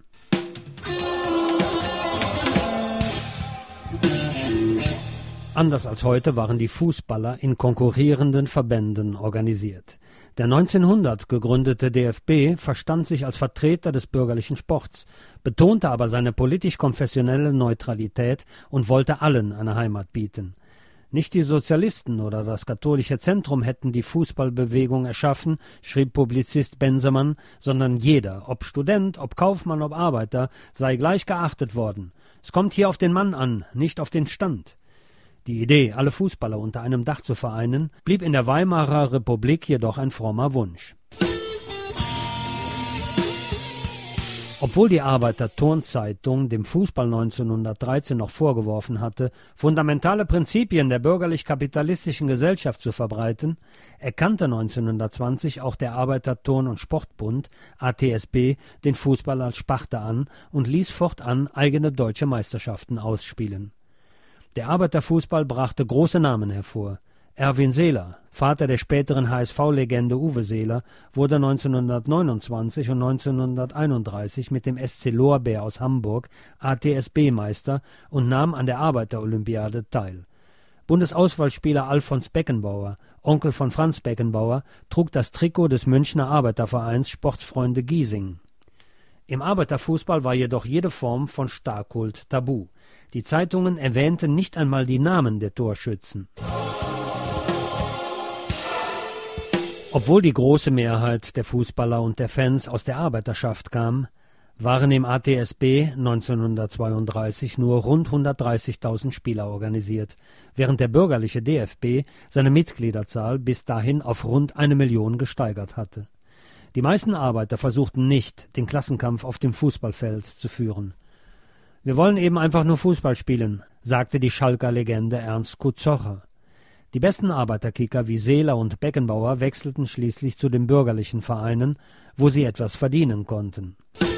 Anders als heute waren die Fußballer in konkurrierenden Verbänden organisiert. Der 1900 gegründete DFB verstand sich als Vertreter des bürgerlichen Sports, betonte aber seine politisch-konfessionelle Neutralität und wollte allen eine Heimat bieten. Nicht die Sozialisten oder das katholische Zentrum hätten die Fußballbewegung erschaffen, schrieb Publizist Bensemann, sondern jeder, ob Student, ob Kaufmann, ob Arbeiter, sei gleich geachtet worden. Es kommt hier auf den Mann an, nicht auf den Stand. Die Idee, alle Fußballer unter einem Dach zu vereinen, blieb in der Weimarer Republik jedoch ein frommer Wunsch. Obwohl die Arbeiter-Turn-Zeitung dem Fußball 1913 noch vorgeworfen hatte, fundamentale Prinzipien der bürgerlich-kapitalistischen Gesellschaft zu verbreiten, erkannte 1920 auch der Arbeiter-Turn- und Sportbund ATSB den Fußball als Sparte an und ließ fortan eigene deutsche Meisterschaften ausspielen. Der Arbeiterfußball brachte große Namen hervor. Erwin Seeler, Vater der späteren HSV-Legende Uwe Seeler, wurde 1929 und 1931 mit dem SC Lorbeer aus Hamburg ATSB-Meister und nahm an der Arbeiter-Olympiade teil. Bundesauswahlspieler Alfons Beckenbauer, Onkel von Franz Beckenbauer, trug das Trikot des Münchner Arbeitervereins Sportfreunde Giesing. Im Arbeiterfußball war jedoch jede Form von Starkkult tabu. Die Zeitungen erwähnten nicht einmal die Namen der Torschützen. Obwohl die große Mehrheit der Fußballer und der Fans aus der Arbeiterschaft kam, waren im ATSB 1932 nur rund 130.000 Spieler organisiert, während der bürgerliche DFB seine Mitgliederzahl bis dahin auf rund 1 Million gesteigert hatte. Die meisten Arbeiter versuchten nicht, den Klassenkampf auf dem Fußballfeld zu führen. »Wir wollen eben einfach nur Fußball spielen«, sagte die Schalker Legende Ernst Kutzocher. Die besten Arbeiterkicker wie Seeler und Beckenbauer wechselten schließlich zu den bürgerlichen Vereinen, wo sie etwas verdienen konnten.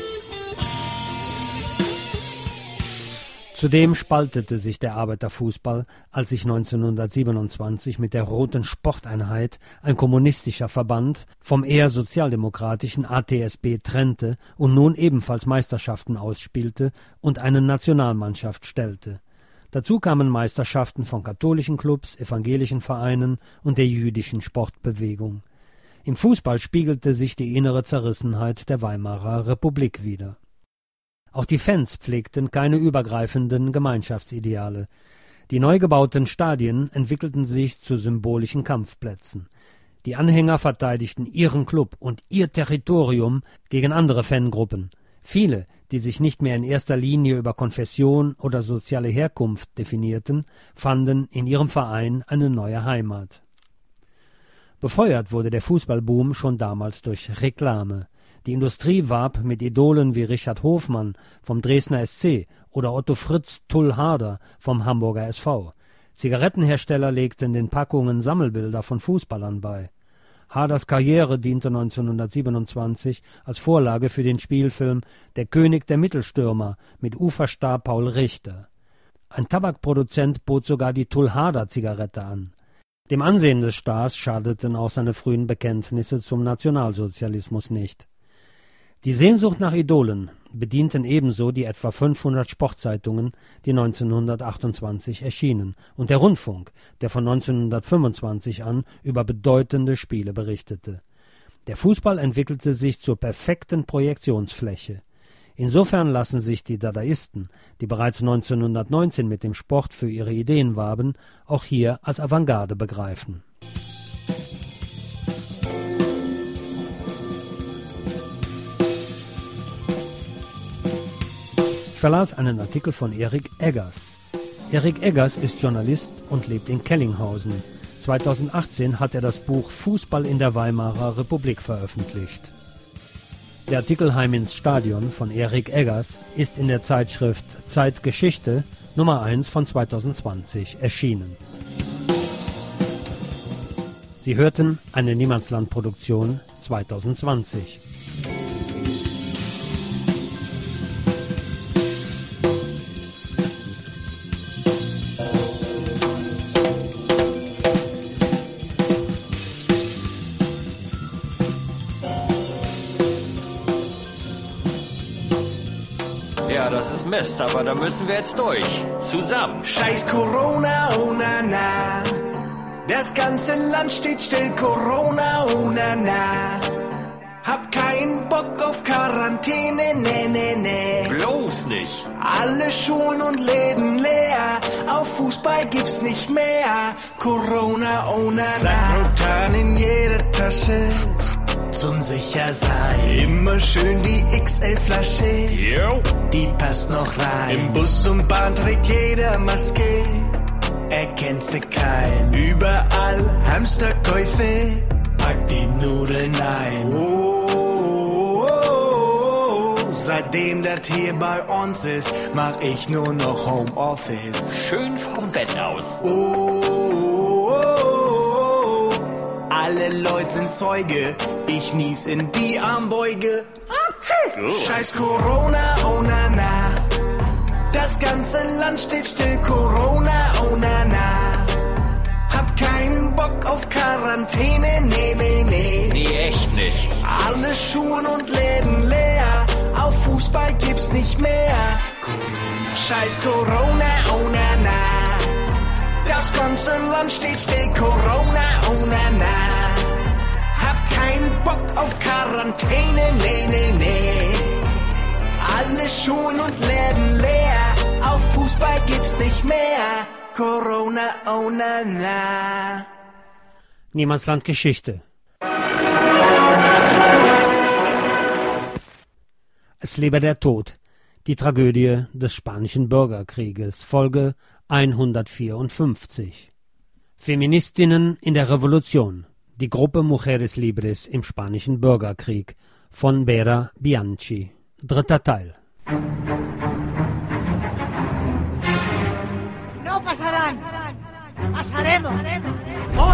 Zudem spaltete sich der Arbeiterfußball, als sich 1927 mit der Roten Sporteinheit ein kommunistischer Verband vom eher sozialdemokratischen ATSB trennte und nun ebenfalls Meisterschaften ausspielte und eine Nationalmannschaft stellte. Dazu kamen Meisterschaften von katholischen Clubs, evangelischen Vereinen und der jüdischen Sportbewegung. Im Fußball spiegelte sich die innere Zerrissenheit der Weimarer Republik wider. Auch die Fans pflegten keine übergreifenden Gemeinschaftsideale. Die neu gebauten Stadien entwickelten sich zu symbolischen Kampfplätzen. Die Anhänger verteidigten ihren Club und ihr Territorium gegen andere Fangruppen. Viele, die sich nicht mehr in erster Linie über Konfession oder soziale Herkunft definierten, fanden in ihrem Verein eine neue Heimat. Befeuert wurde der Fußballboom schon damals durch Reklame. Die Industrie warb mit Idolen wie Richard Hofmann vom Dresdner SC oder Otto Fritz Tull-Harder vom Hamburger SV. Zigarettenhersteller legten den Packungen Sammelbilder von Fußballern bei. Harders Karriere diente 1927 als Vorlage für den Spielfilm »Der König der Mittelstürmer« mit Uferstar Paul Richter. Ein Tabakproduzent bot sogar die Tull-Harder-Zigarette an. Dem Ansehen des Stars schadeten auch seine frühen Bekenntnisse zum Nationalsozialismus nicht. Die Sehnsucht nach Idolen bedienten ebenso die etwa 500 Sportzeitungen, die 1928 erschienen, und der Rundfunk, der von 1925 an über bedeutende Spiele berichtete. Der Fußball entwickelte sich zur perfekten Projektionsfläche. Insofern lassen sich die Dadaisten, die bereits 1919 mit dem Sport für ihre Ideen warben, auch hier als Avantgarde begreifen. Ich verlas einen Artikel von Erik Eggers. Erik Eggers ist Journalist und lebt in Kellinghausen. 2018 hat er das Buch Fußball in der Weimarer Republik veröffentlicht. Der Artikel Heim ins Stadion von Erik Eggers ist in der Zeitschrift Zeitgeschichte Nummer 1 von 2020 erschienen. Sie hörten eine Niemandsland-Produktion 2020. Das ist Mist, aber da müssen wir jetzt durch. Zusammen. Scheiß Corona, oh na na. Das ganze Land steht still, Corona, oh na na. Hab keinen Bock auf Quarantäne, nee. Bloß nicht. Alle Schulen und Läden leer, auf Fußball gibt's nicht mehr. Corona, oh na na. Sakrotan in jeder Tasche, zum Sichersein. Immer schön die XL-Flasche, die passt noch rein. Im Bus und Bahn trägt jeder Maske, erkennt sie kein. Überall Hamsterkäufe, pack die Nudeln ein. Seitdem das hier bei uns ist, mach ich nur noch Homeoffice. Schön vom Bett aus. Alle Leute sind Zeuge, ich nies in die Armbeuge. Scheiß Corona, oh na na. Das ganze Land steht still, Corona, oh na na. Hab keinen Bock auf Quarantäne, nee. Nee, echt nicht. Alle Schulen und Läden leer, auf Fußball gibt's nicht mehr. Scheiß Corona, oh na na. Das ganze Land steht still, Corona, oh na na. Hab keinen Bock auf Quarantäne, nee. Alle Schulen und Läden leer, auf Fußball gibt's nicht mehr. Corona, oh na na. Niemandsland Geschichte. Es lebe der Tod. Die Tragödie des Spanischen Bürgerkrieges. Folge 154. Feministinnen in der Revolution. Die Gruppe Mujeres Libres im Spanischen Bürgerkrieg von Vera Bianchi. Dritter Teil. No pasarán. Pasaremos. Hoy,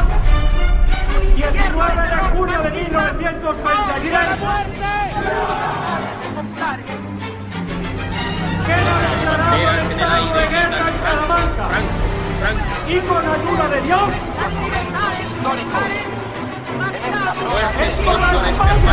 19 de junio de 1933. Queda declarado el estado de guerra en Salamanca. Y con ayuda de Dios, es toda España.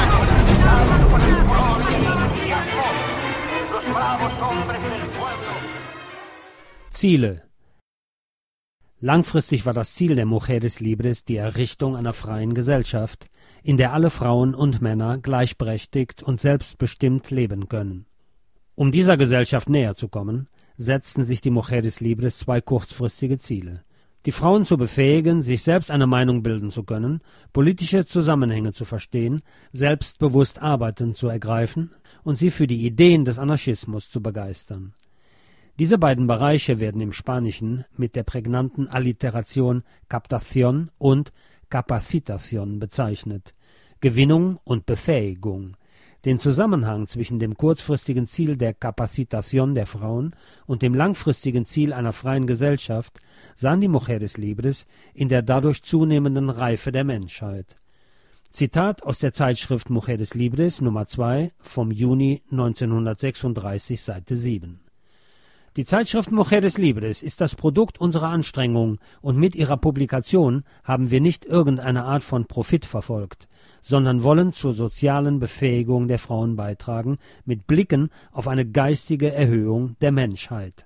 Los bravos hombres del pueblo. Ziele. Langfristig war das Ziel der Mujeres Libres die Errichtung einer freien Gesellschaft, in der alle Frauen und Männer gleichberechtigt und selbstbestimmt leben können. Um dieser Gesellschaft näher zu kommen, setzten sich die Mujeres Libres zwei kurzfristige Ziele. Die Frauen zu befähigen, sich selbst eine Meinung bilden zu können, politische Zusammenhänge zu verstehen, selbstbewusst Arbeiten zu ergreifen und sie für die Ideen des Anarchismus zu begeistern. Diese beiden Bereiche werden im Spanischen mit der prägnanten Alliteration Captación und Capacitación bezeichnet, Gewinnung und Befähigung. Den Zusammenhang zwischen dem kurzfristigen Ziel der Capacitación der Frauen und dem langfristigen Ziel einer freien Gesellschaft sahen die Mujeres Libres in der dadurch zunehmenden Reife der Menschheit. Zitat aus der Zeitschrift Mujeres Libres Nummer 2 vom Juni 1936, Seite 7. Die Zeitschrift Mujeres Libres ist das Produkt unserer Anstrengungen und mit ihrer Publikation haben wir nicht irgendeine Art von Profit verfolgt, sondern wollen zur sozialen Befähigung der Frauen beitragen, mit Blicken auf eine geistige Erhöhung der Menschheit.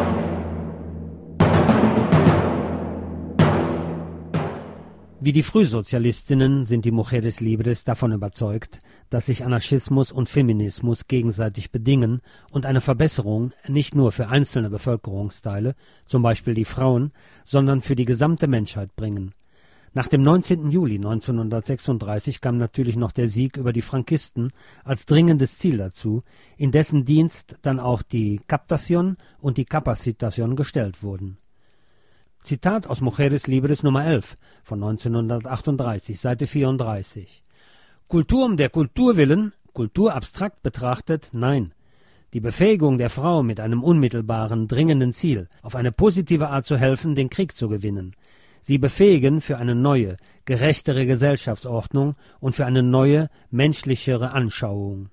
Wie die Frühsozialistinnen sind die Mujeres Libres davon überzeugt, dass sich Anarchismus und Feminismus gegenseitig bedingen und eine Verbesserung nicht nur für einzelne Bevölkerungsteile, zum Beispiel die Frauen, sondern für die gesamte Menschheit bringen. Nach dem 19. Juli 1936 kam natürlich noch der Sieg über die Frankisten als dringendes Ziel dazu, in dessen Dienst dann auch die Captación und die Capacitación gestellt wurden. Zitat aus Mujeres Libres Nummer 11 von 1938, Seite 34. Kultur um der Kultur willen, Kultur abstrakt betrachtet, nein. Die Befähigung der Frau mit einem unmittelbaren, dringenden Ziel, auf eine positive Art zu helfen, den Krieg zu gewinnen. Sie befähigen für eine neue, gerechtere Gesellschaftsordnung und für eine neue, menschlichere Anschauung.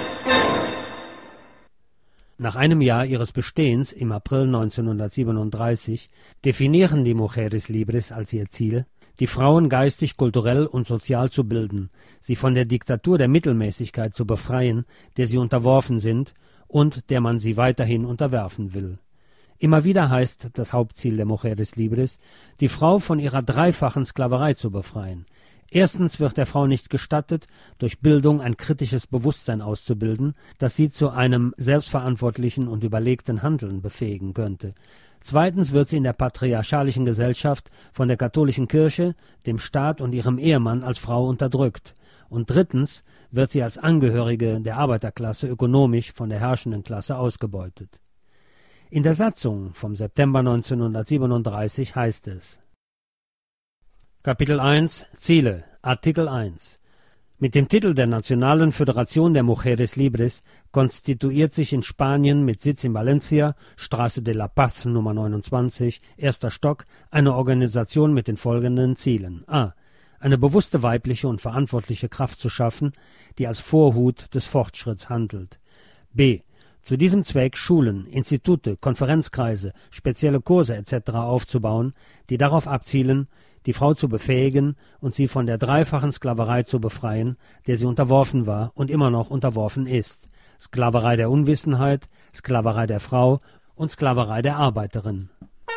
Nach einem Jahr ihres Bestehens im April 1937 definieren die Mujeres Libres als ihr Ziel, die Frauen geistig, kulturell und sozial zu bilden, sie von der Diktatur der Mittelmäßigkeit zu befreien, der sie unterworfen sind und der man sie weiterhin unterwerfen will. Immer wieder heißt das Hauptziel der Mujeres Libres, die Frau von ihrer dreifachen Sklaverei zu befreien. Erstens wird der Frau nicht gestattet, durch Bildung ein kritisches Bewusstsein auszubilden, das sie zu einem selbstverantwortlichen und überlegten Handeln befähigen könnte. Zweitens wird sie in der patriarchalischen Gesellschaft von der katholischen Kirche, dem Staat und ihrem Ehemann als Frau unterdrückt. Und drittens wird sie als Angehörige der Arbeiterklasse ökonomisch von der herrschenden Klasse ausgebeutet. In der Satzung vom September 1937 heißt es: Kapitel 1 Ziele Artikel 1 Mit dem Titel der Nationalen Föderation der Mujeres Libres konstituiert sich in Spanien mit Sitz in Valencia, Straße de la Paz Nummer 29, 1. Stock, eine Organisation mit den folgenden Zielen: a. Eine bewusste weibliche und verantwortliche Kraft zu schaffen, die als Vorhut des Fortschritts handelt. b. Zu diesem Zweck Schulen, Institute, Konferenzkreise, spezielle Kurse etc. aufzubauen, die darauf abzielen, die Frau zu befähigen und sie von der dreifachen Sklaverei zu befreien, der sie unterworfen war und immer noch unterworfen ist: Sklaverei der Unwissenheit, Sklaverei der Frau und Sklaverei der Arbeiterin.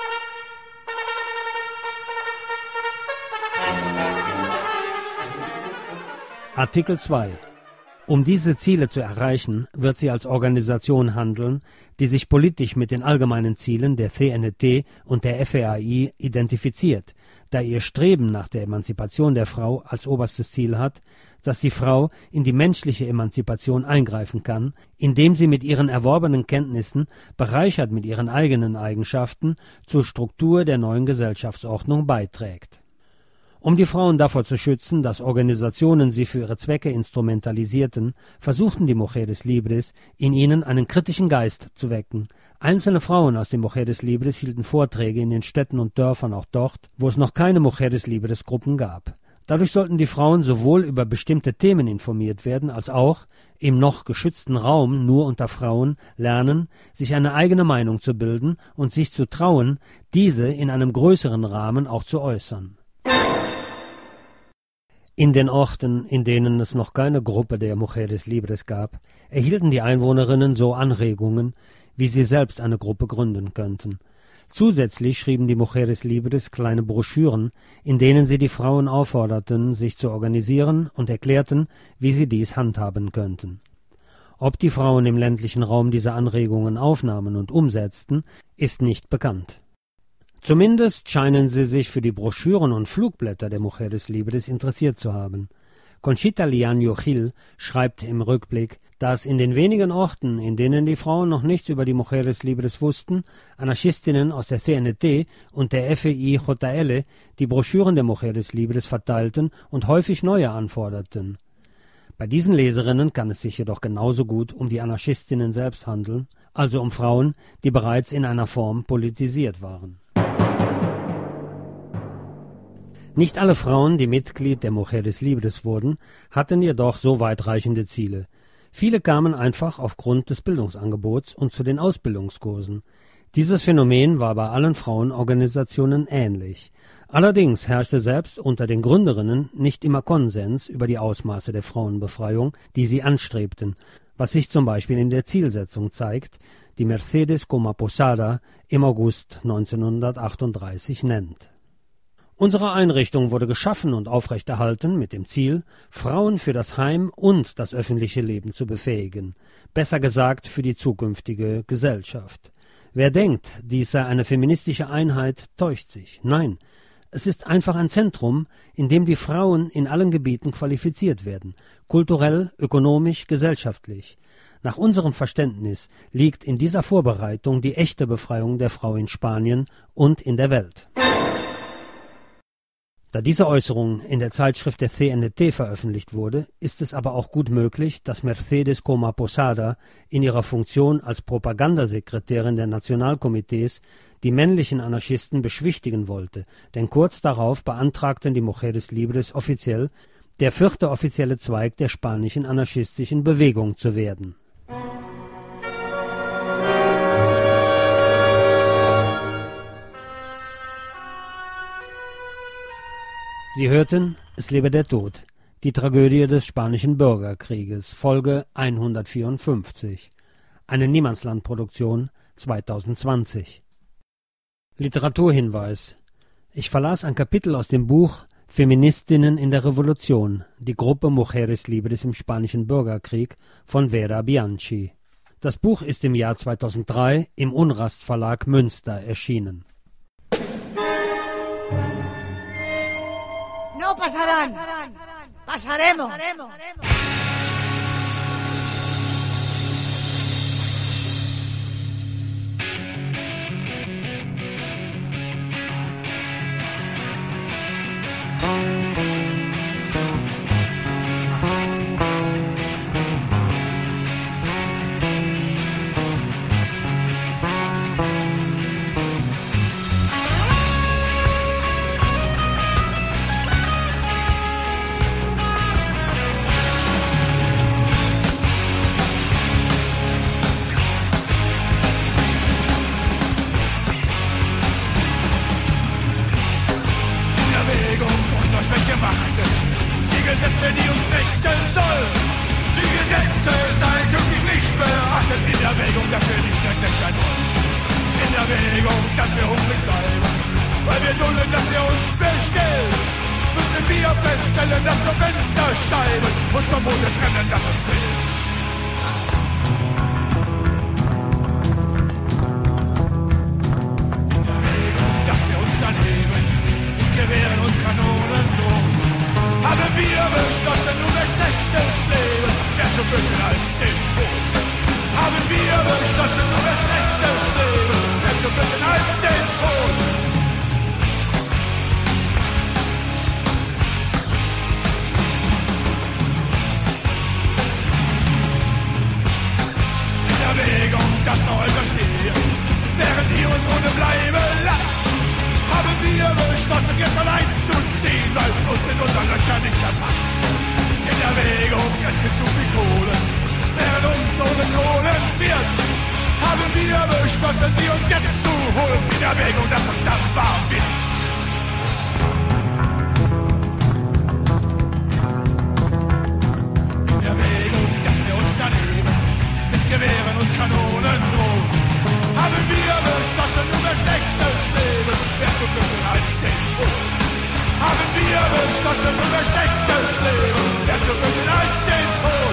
Artikel 2 Um diese Ziele zu erreichen, wird sie als Organisation handeln, die sich politisch mit den allgemeinen Zielen der CNT und der FAI identifiziert, da ihr Streben nach der Emanzipation der Frau als oberstes Ziel hat, dass die Frau in die menschliche Emanzipation eingreifen kann, indem sie mit ihren erworbenen Kenntnissen, bereichert mit ihren eigenen Eigenschaften, zur Struktur der neuen Gesellschaftsordnung beiträgt. Um die Frauen davor zu schützen, dass Organisationen sie für ihre Zwecke instrumentalisierten, versuchten die Mujeres Libres, in ihnen einen kritischen Geist zu wecken. Einzelne Frauen aus den Mujeres Libres hielten Vorträge in den Städten und Dörfern, auch dort, wo es noch keine Mujeres Libres Gruppen gab. Dadurch sollten die Frauen sowohl über bestimmte Themen informiert werden, als auch, im noch geschützten Raum nur unter Frauen, lernen, sich eine eigene Meinung zu bilden und sich zu trauen, diese in einem größeren Rahmen auch zu äußern. In den Orten, in denen es noch keine Gruppe der Mujeres Libres gab, erhielten die Einwohnerinnen so Anregungen, wie sie selbst eine Gruppe gründen könnten. Zusätzlich schrieben die Mujeres Libres kleine Broschüren, in denen sie die Frauen aufforderten, sich zu organisieren, und erklärten, wie sie dies handhaben könnten. Ob die Frauen im ländlichen Raum diese Anregungen aufnahmen und umsetzten, ist nicht bekannt. Zumindest scheinen sie sich für die Broschüren und Flugblätter der Mujeres Libres interessiert zu haben. Conchita Liaño Gil schreibt im Rückblick, dass in den wenigen Orten, in denen die Frauen noch nichts über die Mujeres Libres wussten, Anarchistinnen aus der CNT und der FIJL die Broschüren der Mujeres Libres verteilten und häufig neue anforderten. Bei diesen Leserinnen kann es sich jedoch genauso gut um die Anarchistinnen selbst handeln, also um Frauen, die bereits in einer Form politisiert waren. Nicht alle Frauen, die Mitglied der Mujeres Libres wurden, hatten jedoch so weitreichende Ziele. Viele kamen einfach aufgrund des Bildungsangebots und zu den Ausbildungskursen. Dieses Phänomen war bei allen Frauenorganisationen ähnlich. Allerdings herrschte selbst unter den Gründerinnen nicht immer Konsens über die Ausmaße der Frauenbefreiung, die sie anstrebten, was sich zum Beispiel in der Zielsetzung zeigt, die Mercedes Coma Posada im August 1938 nennt. Unsere Einrichtung wurde geschaffen und aufrechterhalten mit dem Ziel, Frauen für das Heim und das öffentliche Leben zu befähigen, besser gesagt für die zukünftige Gesellschaft. Wer denkt, dies sei eine feministische Einheit, täuscht sich. Nein, es ist einfach ein Zentrum, in dem die Frauen in allen Gebieten qualifiziert werden, kulturell, ökonomisch, gesellschaftlich. Nach unserem Verständnis liegt in dieser Vorbereitung die echte Befreiung der Frau in Spanien und in der Welt. Da diese Äußerung in der Zeitschrift der CNT veröffentlicht wurde, ist es aber auch gut möglich, dass Mercedes Coma Posada in ihrer Funktion als Propagandasekretärin der Nationalkomitees die männlichen Anarchisten beschwichtigen wollte, denn kurz darauf beantragten die Mujeres Libres offiziell, der 4. offizielle Zweig der spanischen anarchistischen Bewegung zu werden. Sie hörten Es lebe der Tod, die Tragödie des Spanischen Bürgerkrieges, Folge 154, eine Niemandslandproduktion 2020. Literaturhinweis. Ich verlas ein Kapitel aus dem Buch Feministinnen in der Revolution, die Gruppe Mujeres Libres im Spanischen Bürgerkrieg von Vera Bianchi. Das Buch ist im Jahr 2003 im Unrast Verlag Münster erschienen. No pasarán. Pasaremos. Die Gesetze, die uns knechten sollen. Die Gesetze seien künftig nicht beachtet. In Erwägung, dass wir nicht mehr knecht sein wollen. In Erwägung, dass wir hungrig bleiben. Weil wir dulden, dass ihr uns bestellen. Müssen wir feststellen, dass wir Fensterscheiben uns vom Boden trennen, das uns fehlt. In Erwägung, dass wir uns daneben mit Gewehren und Kanonen drohen. Haben wir beschlossen, nur das schlechtes Leben, mehr zu fürchten als den Tod. Haben wir beschlossen, nur das schlechtes Leben, mehr zu fürchten als den Tod. In Erwägung, dass wir heute stehen, während ihr uns ohne Bleibe lasst. Haben wir beschlossen, gestern einzuziehen, weil es uns in unseren Löchern nicht erpasst. In Erwägung, es gibt zu viel Kohle, während uns ohne Kohlen wird. Haben wir beschlossen, sie uns jetzt zu holen. In Erwägung, dass uns dann warm wird. In Erwägung, dass wir uns daneben mit Gewehren und Kanonen drohen. Haben wir beschlossen, nur ein schlechtes Leben, wer zu fürchten als den Tod. Haben wir beschlossen, nur ein schlechtes Leben, wer zu fürchten als den Tod.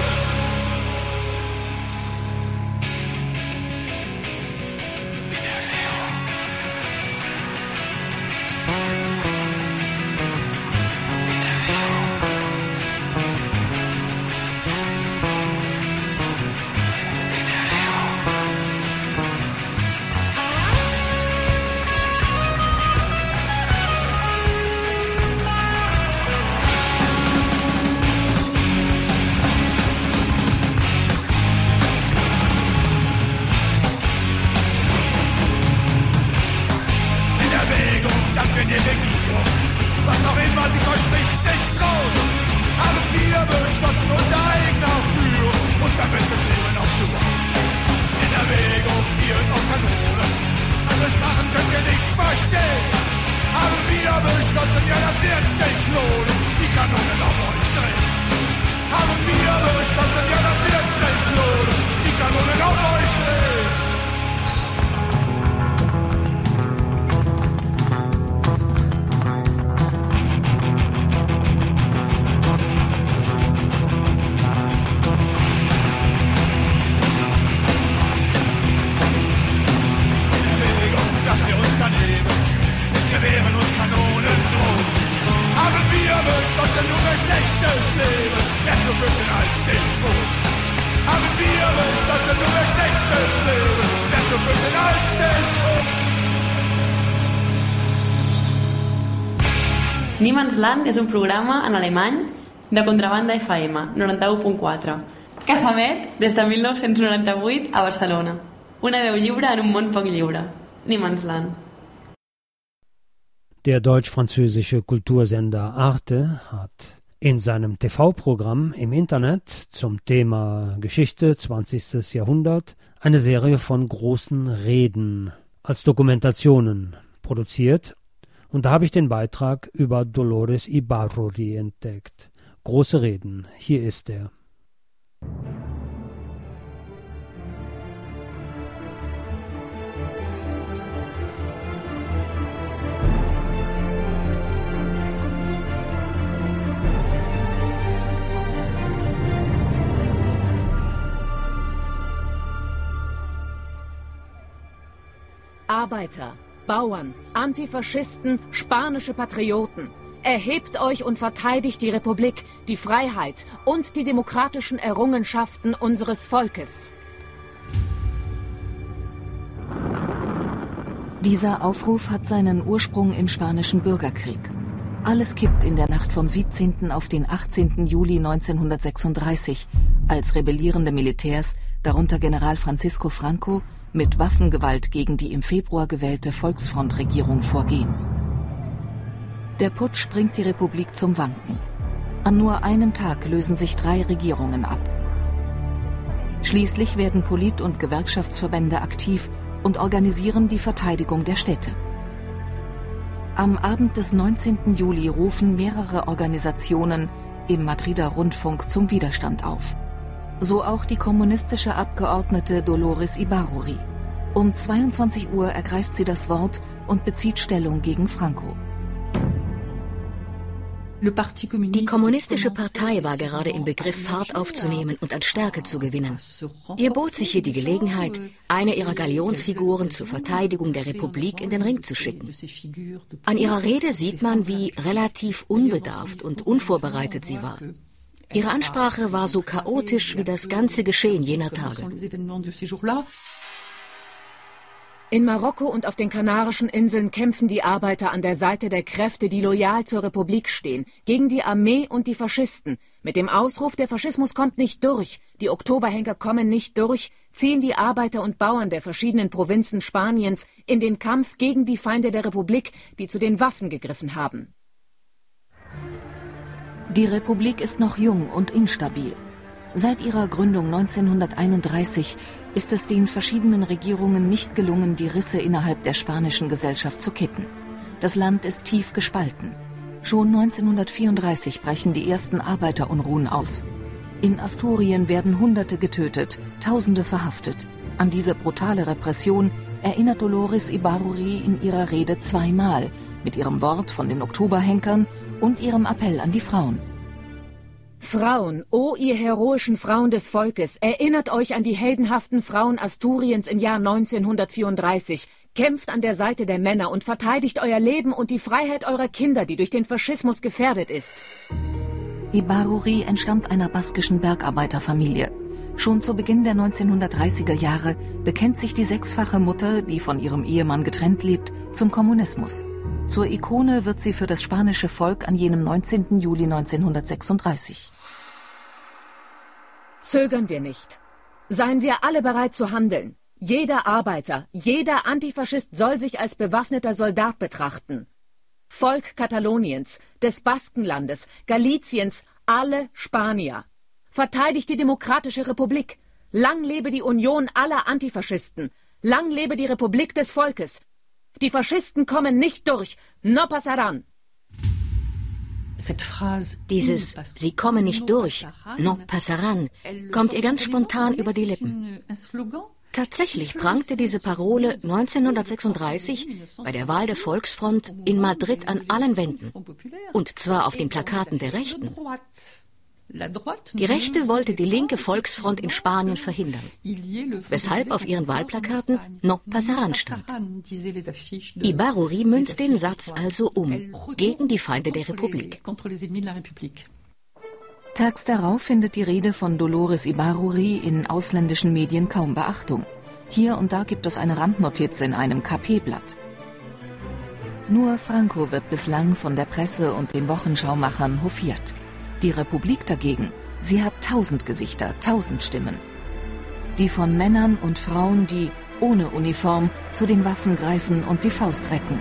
Was auch immer sie verspricht, nicht traut. Haben wir beschlossen, unter eigener Führung unser bestes Leben aufzubauen. In Erwägung, ihr auf Kanonen, andere Sprachen könnt ihr nicht verstehen. Haben wir beschlossen, ja, das wird sich lohnen, die Kanonen auf euch drehen. Haben wir beschlossen, ja, das wird sich lohnen, die Kanonen auf euch drehen. Gewehren und Kanonen drohen. Haben wir beschlossen, nur ein schlechtes Leben, mehr zu fürchten als den Tod. Haben wir beschlossen, nur ein schlechtes Leben, mehr zu fürchten als den Tod. Niemandsland és un programa en alemany de Contrabanda FM 91.4. Casamet des de 1998 a Barcelona. Una veu lliure en un món poc lliure. Niemandsland. Der deutsch-französische Kultursender Arte hat in seinem TV-Programm im Internet zum Thema Geschichte 20. Jahrhundert eine Serie von großen Reden als Dokumentationen produziert. Und da habe ich den Beitrag über Dolores Ibarruri entdeckt. Große Reden, hier ist er. Arbeiter, Bauern, Antifaschisten, spanische Patrioten. Erhebt euch und verteidigt die Republik, die Freiheit und die demokratischen Errungenschaften unseres Volkes. Dieser Aufruf hat seinen Ursprung im Spanischen Bürgerkrieg. Alles kippt in der Nacht vom 17. auf den 18. Juli 1936, als rebellierende Militärs, darunter General Francisco Franco, mit Waffengewalt gegen die im Februar gewählte Volksfrontregierung vorgehen. Der Putsch bringt die Republik zum Wanken. An nur einem Tag lösen sich 3 Regierungen ab. Schließlich werden Polit- und Gewerkschaftsverbände aktiv und organisieren die Verteidigung der Städte. Am Abend des 19. Juli rufen mehrere Organisationen im Madrider Rundfunk zum Widerstand auf. So auch die kommunistische Abgeordnete Dolores Ibárruri. Um 22 Uhr ergreift sie das Wort und bezieht Stellung gegen Franco. Die Kommunistische Partei war gerade im Begriff, Fahrt aufzunehmen und an Stärke zu gewinnen. Ihr bot sich hier die Gelegenheit, eine ihrer Galionsfiguren zur Verteidigung der Republik in den Ring zu schicken. An ihrer Rede sieht man, wie relativ unbedarft und unvorbereitet sie war. Ihre Ansprache war so chaotisch wie das ganze Geschehen jener Tage. In Marokko und auf den Kanarischen Inseln kämpfen die Arbeiter an der Seite der Kräfte, die loyal zur Republik stehen, gegen die Armee und die Faschisten. Mit dem Ausruf, der Faschismus kommt nicht durch, die Oktoberhenker kommen nicht durch, ziehen die Arbeiter und Bauern der verschiedenen Provinzen Spaniens in den Kampf gegen die Feinde der Republik, die zu den Waffen gegriffen haben. Die Republik ist noch jung und instabil. Seit ihrer Gründung 1931 ist es den verschiedenen Regierungen nicht gelungen, die Risse innerhalb der spanischen Gesellschaft zu kitten. Das Land ist tief gespalten. Schon 1934 brechen die ersten Arbeiterunruhen aus. In Asturien werden Hunderte getötet, Tausende verhaftet. An diese brutale Repression erinnert Dolores Ibárruri in ihrer Rede 2-mal, mit ihrem Wort von den Oktoberhenkern und ihrem Appell an die Frauen. Frauen, o ihr heroischen Frauen des Volkes, erinnert euch an die heldenhaften Frauen Asturiens im Jahr 1934, kämpft an der Seite der Männer und verteidigt euer Leben und die Freiheit eurer Kinder, die durch den Faschismus gefährdet ist. Ibárruri entstammt einer baskischen Bergarbeiterfamilie. Schon zu Beginn der 1930er Jahre bekennt sich die 6-fache Mutter, die von ihrem Ehemann getrennt lebt, zum Kommunismus. Zur Ikone wird sie für das spanische Volk an jenem 19. Juli 1936. Zögern wir nicht. Seien wir alle bereit zu handeln. Jeder Arbeiter, jeder Antifaschist soll sich als bewaffneter Soldat betrachten. Volk Kataloniens, des Baskenlandes, Galiciens, alle Spanier. Verteidigt die demokratische Republik. Lang lebe die Union aller Antifaschisten. Lang lebe die Republik des Volkes. Die Faschisten kommen nicht durch. No pasarán. Dieses "Sie kommen nicht durch, no pasarán" kommt ihr ganz spontan über die Lippen. Tatsächlich prangte diese Parole 1936 bei der Wahl der Volksfront in Madrid an allen Wänden. Und zwar auf den Plakaten der Rechten. Die Rechte wollte die linke Volksfront in Spanien verhindern, weshalb auf ihren Wahlplakaten No pasarán stand. Ibárruri münzt den Satz also um, gegen die Feinde der Republik. Tags darauf findet die Rede von Dolores Ibárruri in ausländischen Medien kaum Beachtung. Hier und da gibt es eine Randnotiz in einem KP-Blatt. Nur Franco wird bislang von der Presse und den Wochenschaumachern hofiert. Die Republik dagegen, sie hat 1000 Gesichter, 1000 Stimmen. Die von Männern und Frauen, die ohne Uniform zu den Waffen greifen und die Faust recken.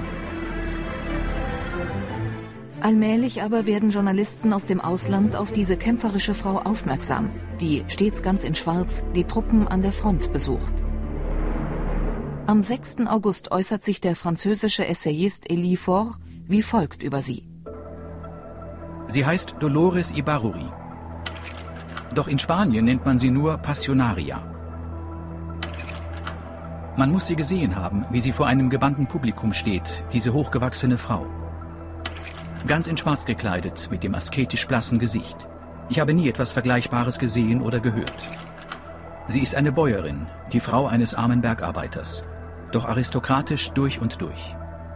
Allmählich aber werden Journalisten aus dem Ausland auf diese kämpferische Frau aufmerksam, die stets ganz in Schwarz die Truppen an der Front besucht. Am 6. August äußert sich der französische Essayist Élie Faure wie folgt über sie. Sie heißt Dolores Ibárruri. Doch in Spanien nennt man sie nur Passionaria. Man muss sie gesehen haben, wie sie vor einem gebannten Publikum steht, diese hochgewachsene Frau. Ganz in Schwarz gekleidet, mit dem asketisch blassen Gesicht. Ich habe nie etwas Vergleichbares gesehen oder gehört. Sie ist eine Bäuerin, die Frau eines armen Bergarbeiters. doch aristokratisch durch und durch.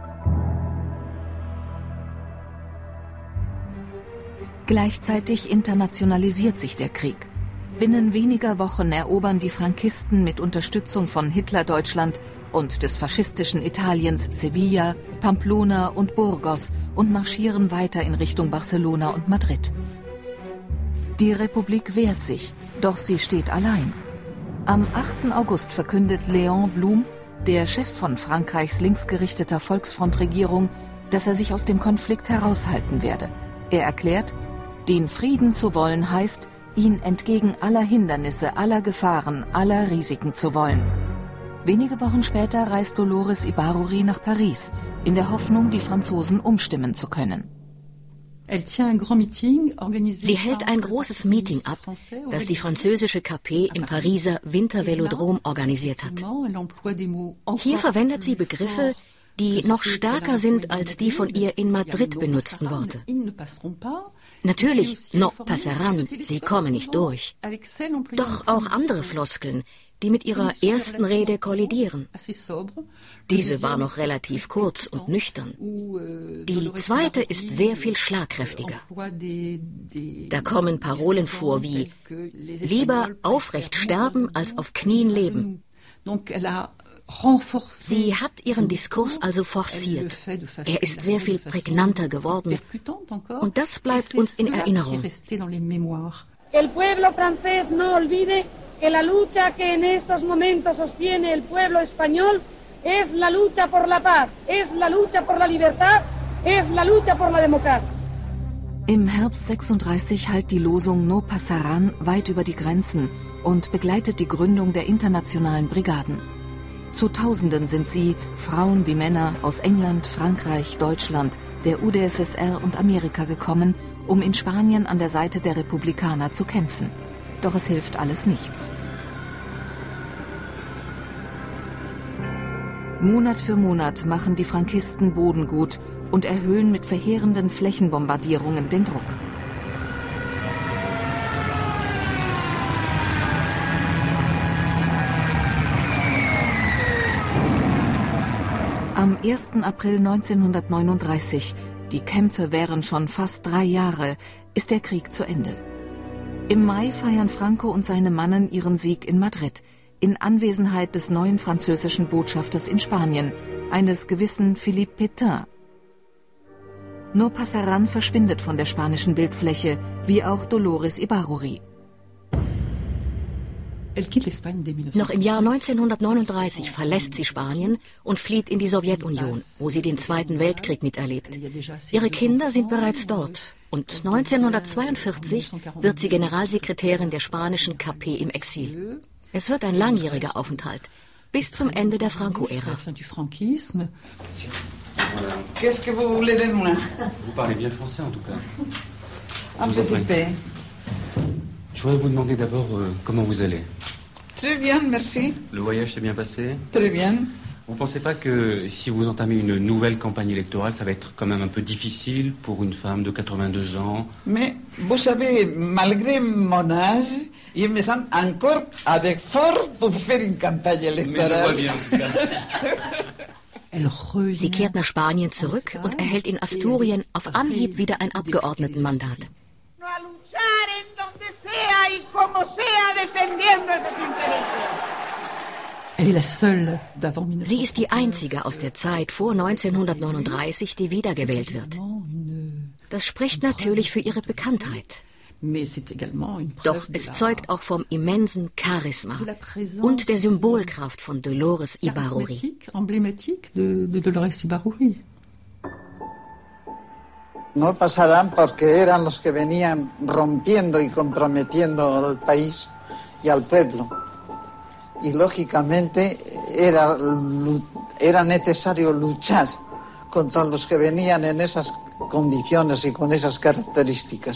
Gleichzeitig internationalisiert sich der Krieg. Binnen weniger Wochen erobern die Frankisten mit Unterstützung von Hitler-Deutschland und des faschistischen Italiens Sevilla, Pamplona und Burgos und marschieren weiter in Richtung Barcelona und Madrid. Die Republik wehrt sich, doch sie steht allein. Am 8. August verkündet Léon Blum, der Chef von Frankreichs linksgerichteter Volksfrontregierung, dass er sich aus dem Konflikt heraushalten werde. Er erklärt, den Frieden zu wollen heißt, ihn entgegen aller Hindernisse, aller Gefahren, aller Risiken zu wollen. Wenige Wochen später reist Dolores Ibárruri nach Paris, in der Hoffnung, die Franzosen umstimmen zu können. Sie hält ein großes Meeting ab, das die französische KP im Pariser Wintervelodrom organisiert hat. Hier verwendet sie Begriffe, die noch stärker sind als die von ihr in Madrid benutzten Worte. Natürlich, no pasarán, sie kommen nicht durch. Doch auch andere Floskeln, die mit ihrer ersten Rede kollidieren. Diese war noch relativ kurz und nüchtern. Die zweite ist sehr viel schlagkräftiger. Da kommen Parolen vor wie lieber aufrecht sterben als auf Knien leben. Sie hat ihren Diskurs also forciert. Er ist sehr viel prägnanter geworden und das bleibt uns in Erinnerung. El pueblo francés no olvide que la lucha que en estos momentos sostiene el pueblo español es la lucha por la paz, es la lucha por la libertad, es la lucha por la democracia. Im Herbst 36 hallt die Losung No pasarán weit über die Grenzen und begleitet die Gründung der internationalen Brigaden. Zu Tausenden sind sie, Frauen wie Männer, aus England, Frankreich, Deutschland, der UdSSR und Amerika gekommen, um in Spanien an der Seite der Republikaner zu kämpfen. Doch es hilft alles nichts. Monat für Monat machen die Frankisten Boden gut und erhöhen mit verheerenden Flächenbombardierungen den Druck. Am 1. April 1939, die Kämpfe wären schon fast 3 Jahre, ist der Krieg zu Ende. Im Mai feiern Franco und seine Mannen ihren Sieg in Madrid, in Anwesenheit des neuen französischen Botschafters in Spanien, eines gewissen Philippe Pétain. No pasarán verschwindet von der spanischen Bildfläche, wie auch Dolores Ibárruri. Noch im Jahr 1939 verlässt sie Spanien und flieht in die Sowjetunion, wo sie den Zweiten Weltkrieg miterlebt. Ihre Kinder sind bereits dort und 1942 wird sie Generalsekretärin der spanischen KP im Exil. Es wird ein langjähriger Aufenthalt, bis zum Ende der Franco-Ära. Qu'est-ce que vous voulez de moi? Vous parlez bien français en tout cas. Un petit peu. Je voudrais vous demander d'abord comment vous allez. Très bien, merci. Le voyage s'est bien passé? Très bien. Vous ne pensez pas que si vous entamez une nouvelle campagne électorale, ça va être quand même un peu difficile pour une femme de 82 ans? Mais vous savez, malgré mon âge, je me sens encore avec force pour faire une campagne électorale. Sie kehrt nach Spanien zurück und erhält in Asturien auf Anhieb wieder ein Abgeordnetenmandat. Sie ist die einzige aus der Zeit vor 1939, die wiedergewählt wird. Das spricht natürlich für ihre Bekanntheit. Doch es zeugt auch vom immensen Charisma und der Symbolkraft von Dolores Ibárruri. No pasarán porque eran los que venían rompiendo y comprometiendo al país y al pueblo. Y lógicamente era necesario luchar contra los que venían en esas condiciones y con esas características.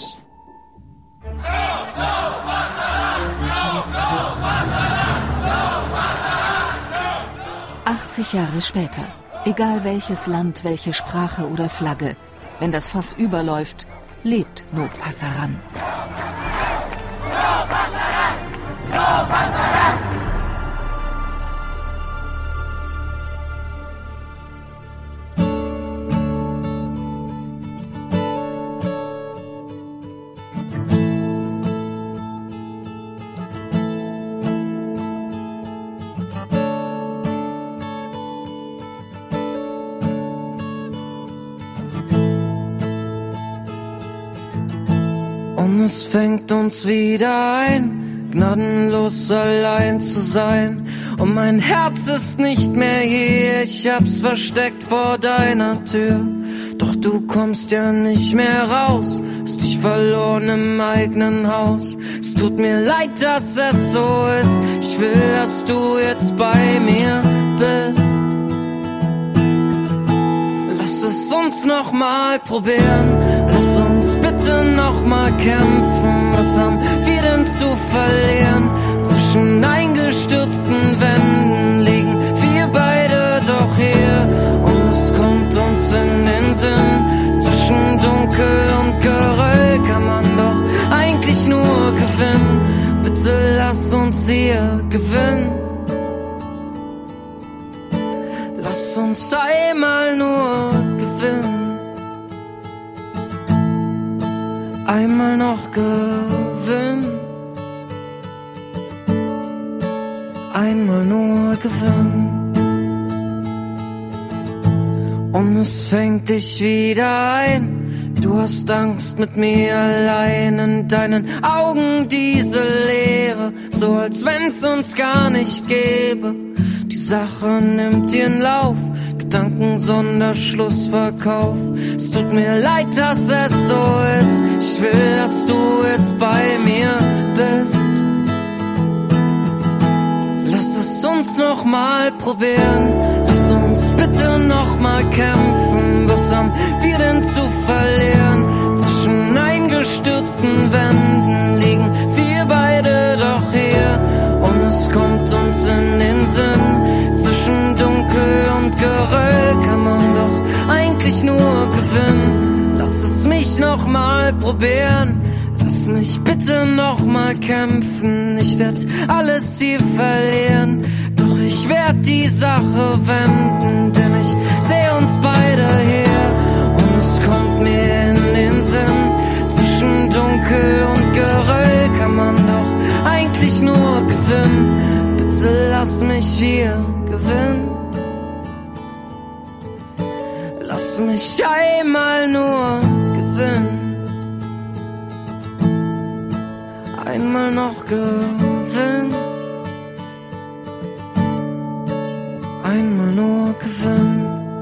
80 Jahre später, egal welches Land, welche Sprache oder Flagge, wenn das Fass überläuft, lebt No pasarán. No pasarán! No pasarán! es fängt uns wieder ein, gnadenlos allein zu sein. Und mein Herz ist nicht mehr hier, ich hab's versteckt vor deiner Tür. Doch du kommst ja nicht mehr raus, hast dich verloren im eigenen Haus. Es tut mir leid, dass es so ist, ich will, dass du jetzt bei mir bist. Lass es uns noch mal probieren, lass uns bitte noch mal kämpfen. Was haben wir denn zu verlieren? Zwischen eingestürzten Wänden liegen wir beide doch hier. Und es kommt uns in den Sinn, zwischen Dunkel und Geröll kann man doch eigentlich nur gewinnen. Bitte lass uns hier gewinnen. Lass uns einmal nur gewinnen. Einmal noch gewinnen. Einmal nur gewinnen. Und es fängt dich wieder ein. Du hast Angst mit mir allein, in deinen Augen diese Leere, so als wenn's uns gar nicht gäbe. Die Sache nimmt ihren Lauf, Gedanken Sonderschlussverkauf. Es tut mir leid, dass es so ist, ich will, dass du jetzt bei mir bist. Lass es uns noch mal probieren, lass uns bitte noch mal kämpfen. Was haben wir denn zu verlieren? Zwischen eingestürzten Wänden liegen wir beide doch hier. Und es kommt uns in den Sinn, zwischen Dunkel und Geröll kann man doch eigentlich nur gewinnen. Lass es mich noch mal probieren, lass mich bitte noch mal kämpfen. Ich werd alles hier verlieren, doch ich werd die Sache wenden, denn ich seh uns beide hier. Und es kommt mir in den Sinn, zwischen Dunkel und Geröll kann man doch eigentlich nur gewinnen. Bitte lass mich hier gewinnen. Lass mich einmal nur gewinnen. Einmal noch gewinnen. Einmal nur gewinnen.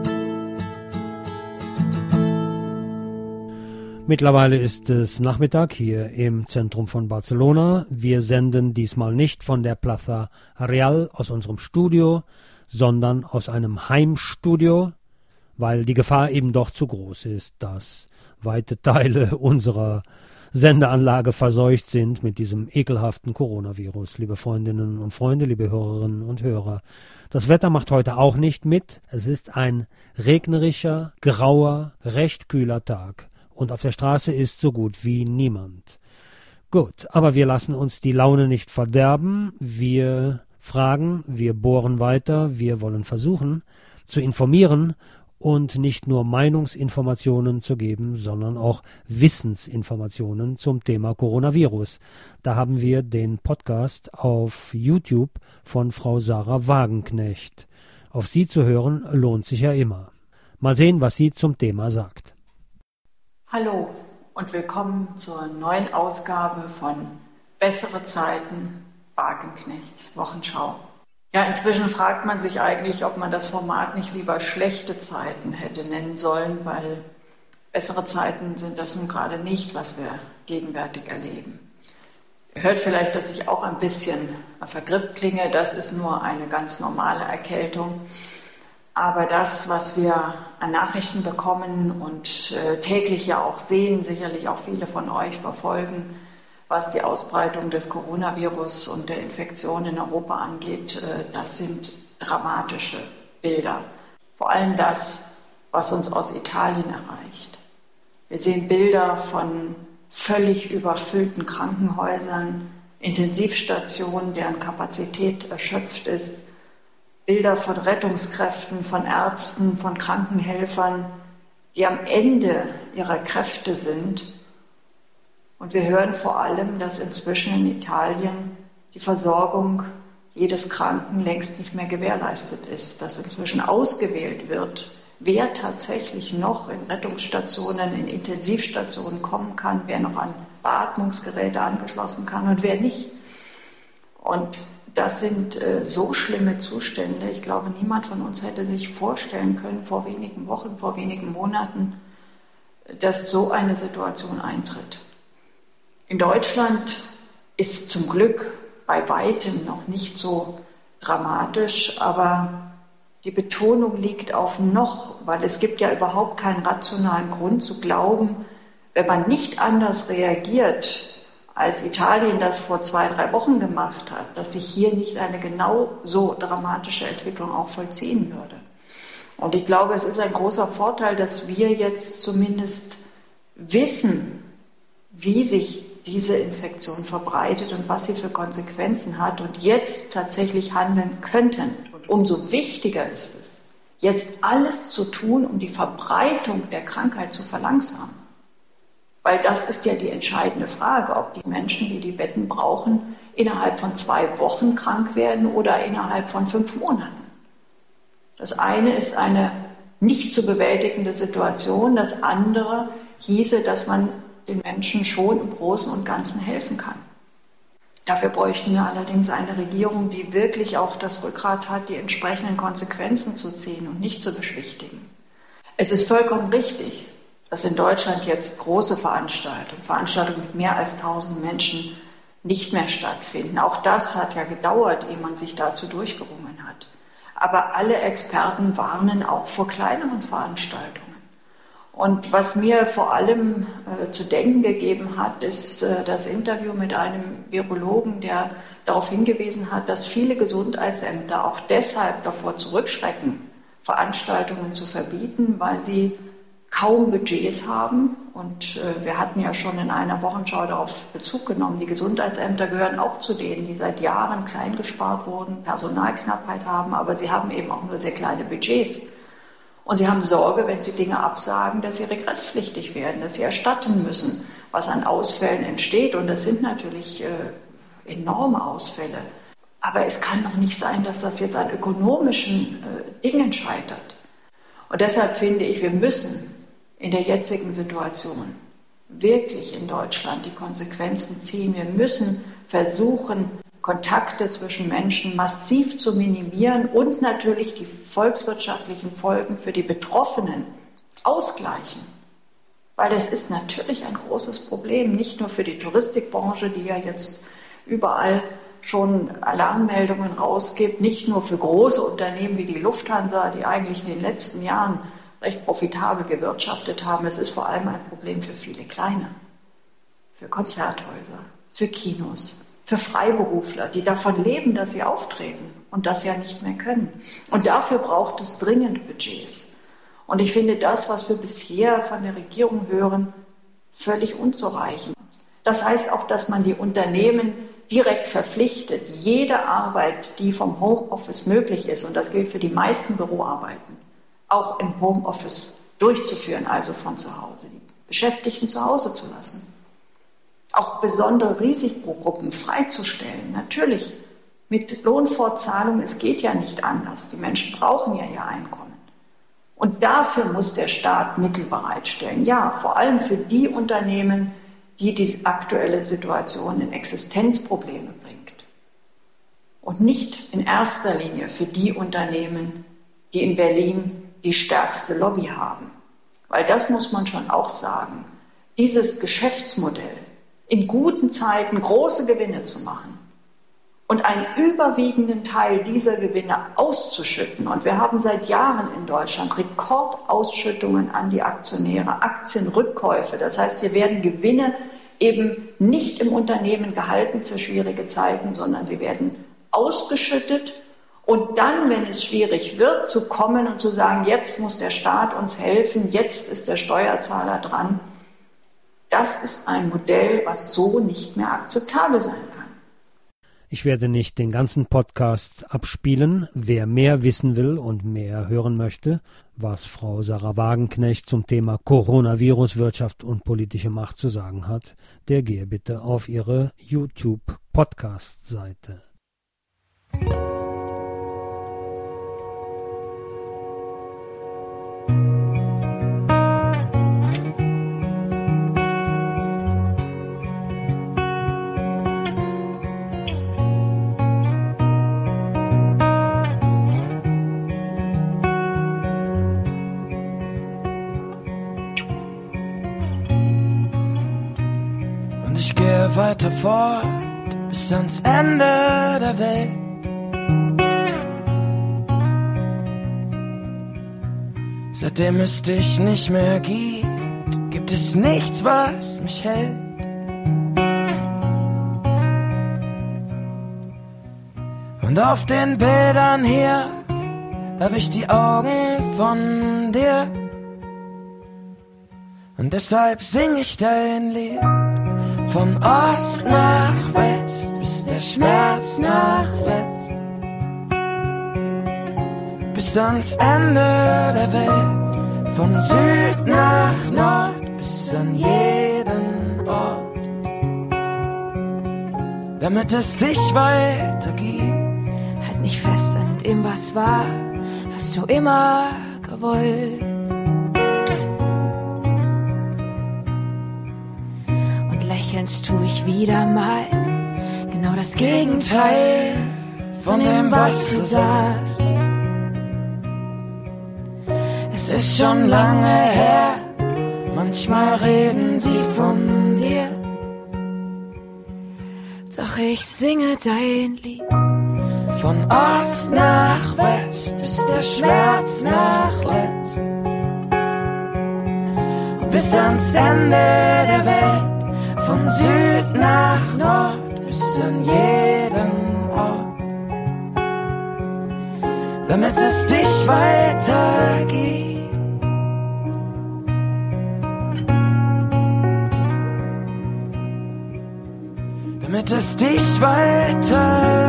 Mittlerweile ist es Nachmittag hier im Zentrum von Barcelona. Wir senden diesmal nicht von der Plaza Real aus unserem Studio, sondern aus einem Heimstudio, weil die Gefahr eben doch zu groß ist, dass weite Teile unserer Sendeanlage verseucht sind mit diesem ekelhaften Coronavirus. Liebe Freundinnen und Freunde, liebe Hörerinnen und Hörer, das Wetter macht heute auch nicht mit. Es ist ein regnerischer, grauer, recht kühler Tag. Und auf der Straße ist so gut wie niemand. Gut, aber wir lassen uns die Laune nicht verderben. Wir fragen, wir bohren weiter, wir wollen versuchen zu informieren und nicht nur Meinungsinformationen zu geben, sondern auch Wissensinformationen zum Thema Coronavirus. Da haben wir den Podcast auf YouTube von Frau Sarah Wagenknecht. Auf sie zu hören lohnt sich ja immer. Mal sehen, was sie zum Thema sagt. Hallo und willkommen zur neuen Ausgabe von Bessere Zeiten, Wagenknechts Wochenschau. Ja, inzwischen fragt man sich eigentlich, ob man das Format nicht lieber schlechte Zeiten hätte nennen sollen, weil bessere Zeiten sind das nun gerade nicht, was wir gegenwärtig erleben. Ihr hört vielleicht, dass ich auch ein bisschen vergrippt klinge, das ist nur eine ganz normale Erkältung. Aber das, was wir an Nachrichten bekommen und täglich ja auch sehen, sicherlich auch viele von euch verfolgen, was die Ausbreitung des Coronavirus und der Infektion in Europa angeht, das sind dramatische Bilder. Vor allem das, was uns aus Italien erreicht. Wir sehen Bilder von völlig überfüllten Krankenhäusern, Intensivstationen, deren Kapazität erschöpft ist, Bilder von Rettungskräften, von Ärzten, von Krankenhelfern, die am Ende ihrer Kräfte sind. Und wir hören vor allem, dass inzwischen in Italien die Versorgung jedes Kranken längst nicht mehr gewährleistet ist, dass inzwischen ausgewählt wird, wer tatsächlich noch in Rettungsstationen, in Intensivstationen kommen kann, wer noch an Beatmungsgeräte angeschlossen kann und wer nicht. Und das sind so schlimme Zustände. Ich glaube, niemand von uns hätte sich vorstellen können, vor wenigen Wochen, vor wenigen Monaten, dass so eine Situation eintritt. In Deutschland ist zum Glück bei weitem noch nicht so dramatisch, aber die Betonung liegt auf noch, weil es gibt ja überhaupt keinen rationalen Grund zu glauben, wenn man nicht anders reagiert, als Italien das vor 2-3 Wochen gemacht hat, dass sich hier nicht eine genau so dramatische Entwicklung auch vollziehen würde. Und ich glaube, es ist ein großer Vorteil, dass wir jetzt zumindest wissen, wie sich diese Infektion verbreitet und was sie für Konsequenzen hat und jetzt tatsächlich handeln könnten. Und umso wichtiger ist es, jetzt alles zu tun, um die Verbreitung der Krankheit zu verlangsamen. Weil das ist ja die entscheidende Frage, ob die Menschen, die die Betten brauchen, innerhalb von 2 Wochen krank werden oder innerhalb von 5 Monaten. Das eine ist eine nicht zu bewältigende Situation, das andere hieße, dass man den Menschen schon im Großen und Ganzen helfen kann. Dafür bräuchten wir allerdings eine Regierung, die wirklich auch das Rückgrat hat, die entsprechenden Konsequenzen zu ziehen und nicht zu beschwichtigen. Es ist vollkommen richtig, dass in Deutschland jetzt große Veranstaltungen mit mehr als 1000 Menschen nicht mehr stattfinden. Auch das hat ja gedauert, ehe man sich dazu durchgerungen hat. Aber alle Experten warnen auch vor kleineren Veranstaltungen. Und was mir vor allem zu denken gegeben hat, ist das Interview mit einem Virologen, der darauf hingewiesen hat, dass viele Gesundheitsämter auch deshalb davor zurückschrecken, Veranstaltungen zu verbieten, weil sie kaum Budgets haben. Und wir hatten ja schon in einer Wochenschau darauf Bezug genommen, die Gesundheitsämter gehören auch zu denen, die seit Jahren klein gespart wurden, Personalknappheit haben, aber sie haben eben auch nur sehr kleine Budgets. Und sie haben Sorge, wenn sie Dinge absagen, dass sie regresspflichtig werden, dass sie erstatten müssen, was an Ausfällen entsteht. Und das sind natürlich enorme Ausfälle. Aber es kann doch nicht sein, dass das jetzt an ökonomischen Dingen scheitert. Und deshalb finde ich, wir müssen in der jetzigen Situation wirklich in Deutschland die Konsequenzen ziehen. Wir müssen versuchen, Kontakte zwischen Menschen massiv zu minimieren und natürlich die volkswirtschaftlichen Folgen für die Betroffenen ausgleichen. Weil das ist natürlich ein großes Problem, nicht nur für die Touristikbranche, die ja jetzt überall schon Alarmmeldungen rausgibt, nicht nur für große Unternehmen wie die Lufthansa, die eigentlich in den letzten Jahren recht profitabel gewirtschaftet haben. Es ist vor allem ein Problem für viele kleine, für Konzerthäuser, für Kinos, für Freiberufler, die davon leben, dass sie auftreten und das ja nicht mehr können. Und dafür braucht es dringend Budgets. Und ich finde das, was wir bisher von der Regierung hören, völlig unzureichend. Das heißt auch, dass man die Unternehmen direkt verpflichtet, jede Arbeit, die vom Homeoffice möglich ist, und das gilt für die meisten Büroarbeiten, auch im Homeoffice durchzuführen, also von zu Hause, die Beschäftigten zu Hause zu lassen. Auch besondere Risikogruppen freizustellen, natürlich mit Lohnfortzahlung, es geht ja nicht anders. Die Menschen brauchen ja ihr Einkommen. Und dafür muss der Staat Mittel bereitstellen. Ja, vor allem für die Unternehmen, die diese aktuelle Situation in Existenzprobleme bringt. Und nicht in erster Linie für die Unternehmen, die in Berlin die stärkste Lobby haben. Weil das muss man schon auch sagen. Dieses Geschäftsmodell, in guten Zeiten große Gewinne zu machen und einen überwiegenden Teil dieser Gewinne auszuschütten. Und wir haben seit Jahren in Deutschland Rekordausschüttungen an die Aktionäre, Aktienrückkäufe. Das heißt, hier werden Gewinne eben nicht im Unternehmen gehalten für schwierige Zeiten, sondern sie werden ausgeschüttet. Und dann, wenn es schwierig wird, zu kommen und zu sagen, jetzt muss der Staat uns helfen, jetzt ist der Steuerzahler dran. Das ist ein Modell, was so nicht mehr akzeptabel sein kann. Ich werde nicht den ganzen Podcast abspielen. Wer mehr wissen will und mehr hören möchte, was Frau Sarah Wagenknecht zum Thema Coronavirus, Wirtschaft und politische Macht zu sagen hat, der gehe bitte auf ihre YouTube-Podcast-Seite. weiter fort bis ans Ende der Welt. Seitdem es dich nicht mehr gibt es nichts, was mich hält. Und auf den Bildern hier hab ich die Augen von dir. Und deshalb sing ich dein Lied. Von Ost nach West, bis der Schmerz nachlässt. Bis ans Ende der Welt. Von Süd nach Nord, bis an jeden Ort. Damit es dich weitergeht. Halt nicht fest an dem, was war, hast du immer gewollt. Lächelnd tu ich wieder mal genau das Gegenteil von dem, was du sagst. Es ist schon lange her, manchmal reden sie von dir. Doch ich singe dein Lied. Von Ost nach West, bis der Schmerz nachlässt. Und bis ans Ende der Welt. Von Süd nach Nord bis an jeden Ort, damit es dich weitergeht. Damit es dich weiter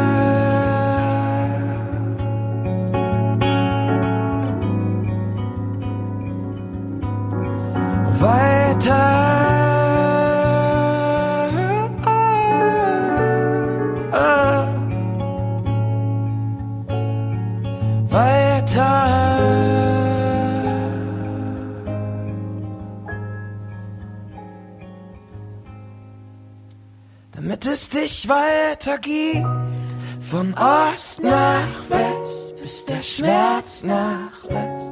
damit es dich weitergeht. Von Ost nach West, bis der Schmerz nachlässt.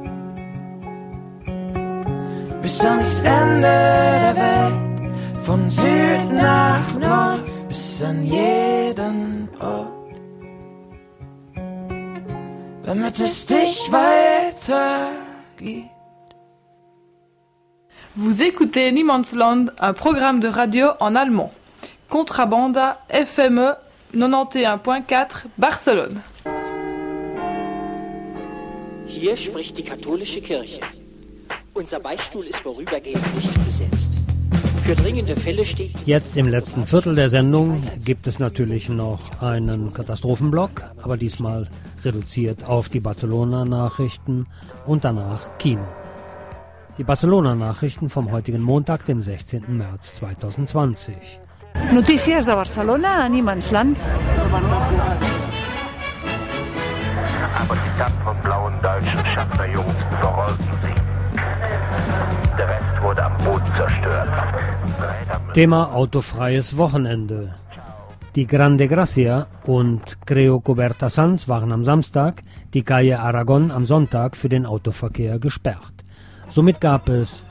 Bis ans Ende der Welt. Von Süd nach Nord, bis an jeden Ort. Damit es dich weitergeht. Vous écoutez Niemandsland, un programme de radio en allemand. Contrabanda FME 91.4 Barcelone. Hier spricht die katholische Kirche. Unser Beichtstuhl ist vorübergehend nicht besetzt. Für dringende Fälle steht... Jetzt im letzten Viertel der Sendung gibt es natürlich noch einen Katastrophenblock, aber diesmal reduziert auf die Barcelona-Nachrichten und danach Kino. Die Barcelona-Nachrichten vom heutigen Montag, dem 16. März 2020. Notícies de Barcelona a Niemandsland. Aber die tapferen blauen deutschen Schaffnerjungs überrollten sie. Der Rest wurde am Boden zerstört. Thema autofreies Wochenende. Die Grande Gracia und Creu Coberta Sants waren am Samstag, die Calle Aragon am Sonntag für den Autoverkehr gesperrt. Somit gab es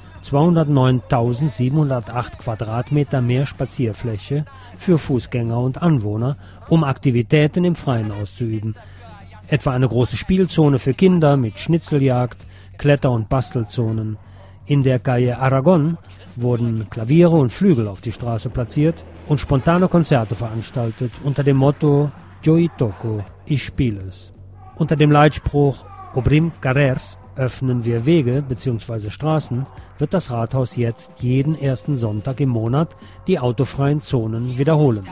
209.708 Quadratmeter mehr Spazierfläche für Fußgänger und Anwohner, um Aktivitäten im Freien auszuüben. Etwa eine große Spielzone für Kinder mit Schnitzeljagd, Kletter- und Bastelzonen. In der Calle Aragon wurden Klaviere und Flügel auf die Straße platziert und spontane Konzerte veranstaltet unter dem Motto Yo y toco, ich spiele es. Unter dem Leitspruch Obrim Carrers, öffnen wir Wege bzw. Straßen, wird das Rathaus jetzt jeden ersten Sonntag im Monat die autofreien Zonen wiederholen.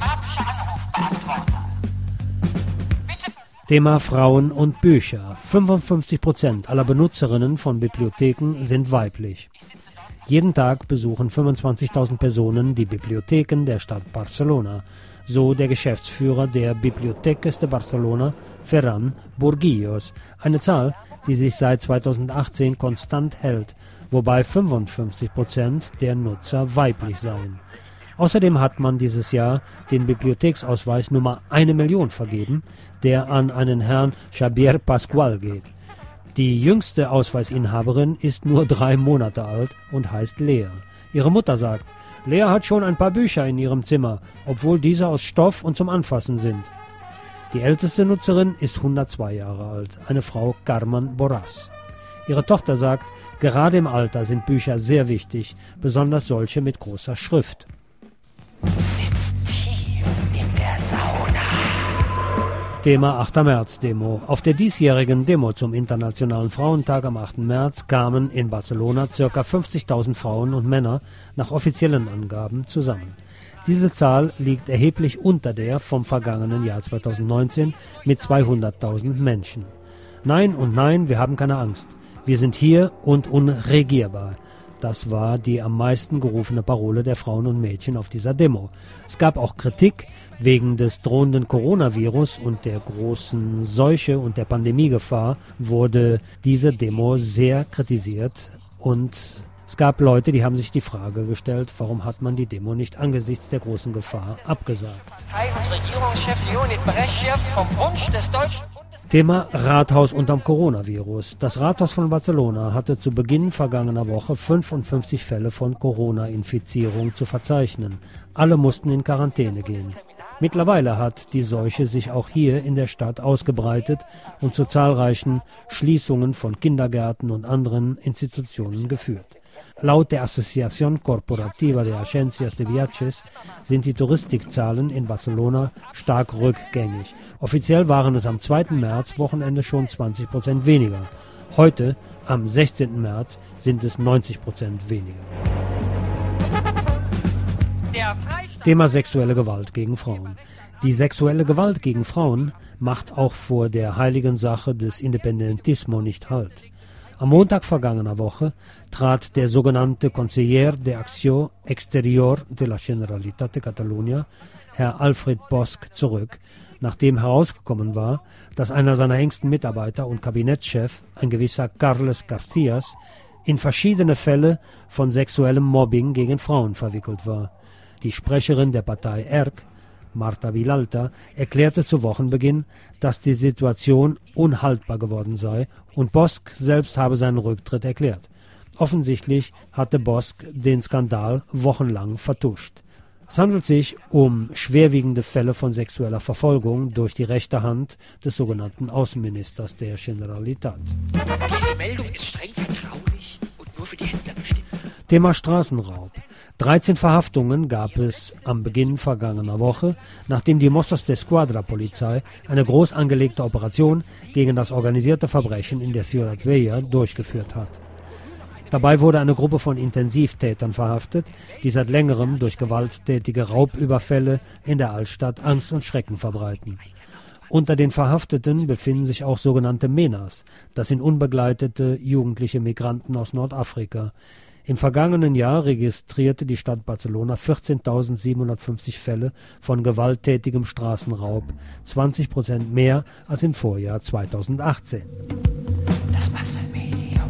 Thema Frauen und Bücher. 55% aller Benutzerinnen von Bibliotheken sind weiblich. Jeden Tag besuchen 25.000 Personen die Bibliotheken der Stadt Barcelona, so der Geschäftsführer der Biblioteques de Barcelona, Ferran Burguillos, eine Zahl, die sich seit 2018 konstant hält, wobei 55% der Nutzer weiblich seien. Außerdem hat man dieses Jahr den Bibliotheksausweis Nummer 1 Million vergeben, der an einen Herrn Xavier Pascual geht. Die jüngste Ausweisinhaberin ist nur 3 Monate alt und heißt Lea. Ihre Mutter sagt, Lea hat schon ein paar Bücher in ihrem Zimmer, obwohl diese aus Stoff und zum Anfassen sind. Die älteste Nutzerin ist 102 Jahre alt, eine Frau Carmen Borràs. Ihre Tochter sagt, gerade im Alter sind Bücher sehr wichtig, besonders solche mit großer Schrift. Sitzt tief in der Sauna. Thema 8. März-Demo. Auf der diesjährigen Demo zum Internationalen Frauentag am 8. März kamen in Barcelona ca. 50.000 Frauen und Männer nach offiziellen Angaben zusammen. Diese Zahl liegt erheblich unter der vom vergangenen Jahr 2019 mit 200.000 Menschen. Nein und nein, wir haben keine Angst. Wir sind hier und unregierbar. Das war die am meisten gerufene Parole der Frauen und Mädchen auf dieser Demo. Es gab auch Kritik wegen des drohenden Coronavirus und der großen Seuche und der Pandemiegefahr wurde diese Demo sehr kritisiert und es gab Leute, die haben sich die Frage gestellt, warum hat man die Demo nicht angesichts der großen Gefahr abgesagt. Partei- und Regierungschef Leonid Brezhnev vom Wunsch des deutschen Thema Rathaus unterm Coronavirus. Das Rathaus von Barcelona hatte zu Beginn vergangener Woche 55 Fälle von Corona-Infizierung zu verzeichnen. Alle mussten in Quarantäne gehen. Mittlerweile hat die Seuche sich auch hier in der Stadt ausgebreitet und zu zahlreichen Schließungen von Kindergärten und anderen Institutionen geführt. Laut der Asociación Corporativa de Agencias de Viajes sind die Touristikzahlen in Barcelona stark rückgängig. Offiziell waren es am 2. März Wochenende schon 20% weniger. Heute, am 16. März, sind es 90% weniger. Thema sexuelle Gewalt gegen Frauen. Die sexuelle Gewalt gegen Frauen macht auch vor der heiligen Sache des Independentismo nicht Halt. Am Montag vergangener Woche trat der sogenannte Conseller de Acció Exterior de la Generalitat de Catalunya, Herr Alfred Bosch, zurück, nachdem herausgekommen war, dass einer seiner engsten Mitarbeiter und Kabinettschef, ein gewisser Carles Garcías, in verschiedene Fälle von sexuellem Mobbing gegen Frauen verwickelt war. Die Sprecherin der Partei ERC, Marta Vilalta, erklärte zu Wochenbeginn, dass die Situation unhaltbar geworden sei und Bosch selbst habe seinen Rücktritt erklärt. Offensichtlich hatte Bosch den Skandal wochenlang vertuscht. Es handelt sich um schwerwiegende Fälle von sexueller Verfolgung durch die rechte Hand des sogenannten Außenministers der Generalitat. Diese Meldung ist streng vertraulich und nur für die Händler bestimmt. Thema Straßenraub. 13 Verhaftungen gab es am Beginn vergangener Woche, nachdem die Mossos d'Esquadra-Polizei eine groß angelegte Operation gegen das organisierte Verbrechen in der Ciudad Vella durchgeführt hat. Dabei wurde eine Gruppe von Intensivtätern verhaftet, die seit längerem durch gewalttätige Raubüberfälle in der Altstadt Angst und Schrecken verbreiten. Unter den Verhafteten befinden sich auch sogenannte MENAs, das sind unbegleitete jugendliche Migranten aus Nordafrika. Im vergangenen Jahr registrierte die Stadt Barcelona 14.750 Fälle von gewalttätigem Straßenraub, 20% mehr als im Vorjahr 2018. Das Massenmedium.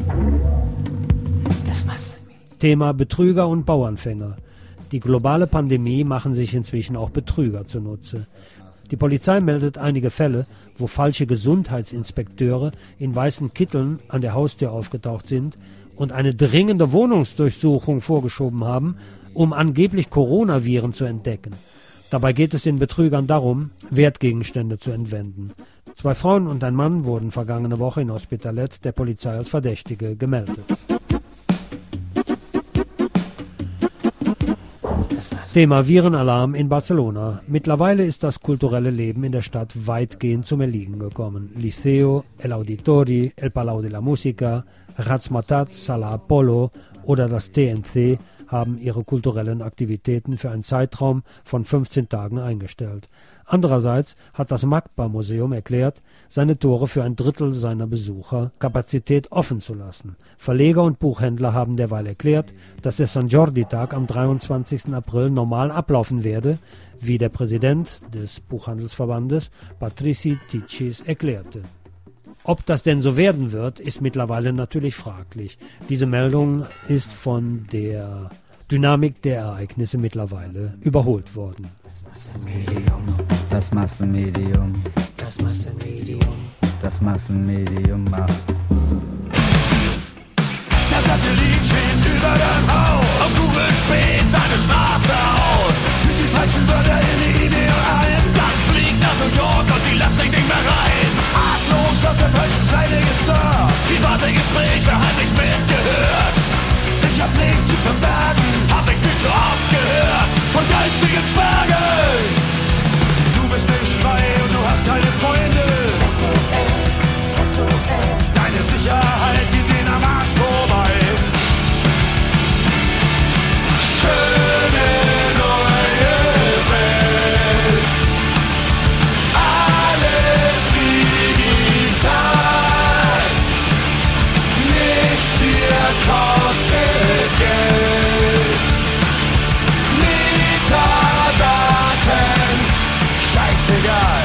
Thema Betrüger und Bauernfänger. Die globale Pandemie machen sich inzwischen auch Betrüger zunutze. Die Polizei meldet einige Fälle, wo falsche Gesundheitsinspekteure in weißen Kitteln an der Haustür aufgetaucht sind und eine dringende Wohnungsdurchsuchung vorgeschoben haben, um angeblich Coronaviren zu entdecken. Dabei geht es den Betrügern darum, Wertgegenstände zu entwenden. 2 Frauen und ein Mann wurden vergangene Woche in Hospitalet der Polizei als Verdächtige gemeldet. Thema Virenalarm in Barcelona. Mittlerweile ist das kulturelle Leben in der Stadt weitgehend zum Erliegen gekommen. Liceo, El Auditori, El Palau de la Música, Razmatat, Sala Apollo oder das TNC haben ihre kulturellen Aktivitäten für einen Zeitraum von 15 Tagen eingestellt. Andererseits hat das Magba-Museum erklärt, seine Tore für ein Drittel seiner Besucher Kapazität offen zu lassen. Verleger und Buchhändler haben derweil erklärt, dass der San Jordi-Tag am 23. April normal ablaufen werde, wie der Präsident des Buchhandelsverbandes, Patrici Tichis, erklärte. Ob das denn so werden wird, ist mittlerweile natürlich fraglich. Diese Meldung ist von der Dynamik der Ereignisse mittlerweile überholt worden. Das Massenmedium. Das Massenmedium. Das Massenmedium macht. Das Satellit steht über deinem Haus. Auf Google späht eine Straße aus. Fügt die falschen Wörter in die E-Mail ein. Dann fliegt nach New York und die lässt sich nicht mehr rein. Atemlos auf der falschen Seite gesurft. Private Gespräche heimlich mitgehört. Ich hab nichts zu verbergen, hab ich viel zu oft gehört. Von geistigen Zwergen. Du bist nicht frei und du hast keine Freunde. SOS, SOS. Deine Sicherheit geht dir am Arsch vorbei. Schöne neue Welt. Alles digital. Nichts hier kostet Geld. Metadaten, scheißegal.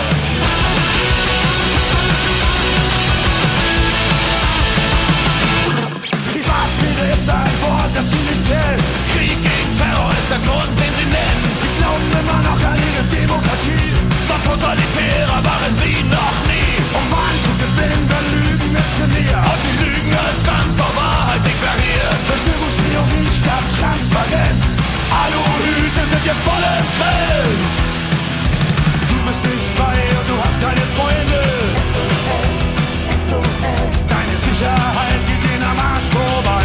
Privatsphäre ist ein Wort, das sie nicht kennen. Krieg gegen Terror ist der Grund, den sie nennen. Sie glauben immer noch an ihre Demokratie. Doch totalitärer waren sie noch nie. Um Wahlen zu gewinnen, dann Lügen inszeniert. Und sie lügen als dann zur Wahrheit deklariert. Verschwörungstheorie statt Transparenz. Aluhüte sind jetzt voll im Trend. Du bist nicht frei und du hast keine Freunde. SOS, SOS. Deine Sicherheit geht dir am Arsch vorbei.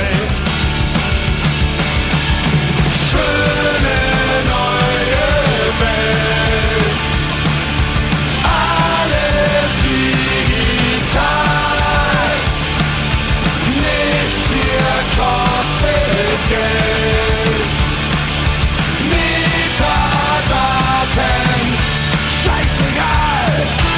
Schöne neue Welt. Alles digital. Nichts hier kostet Geld. Metadaten, scheißegal.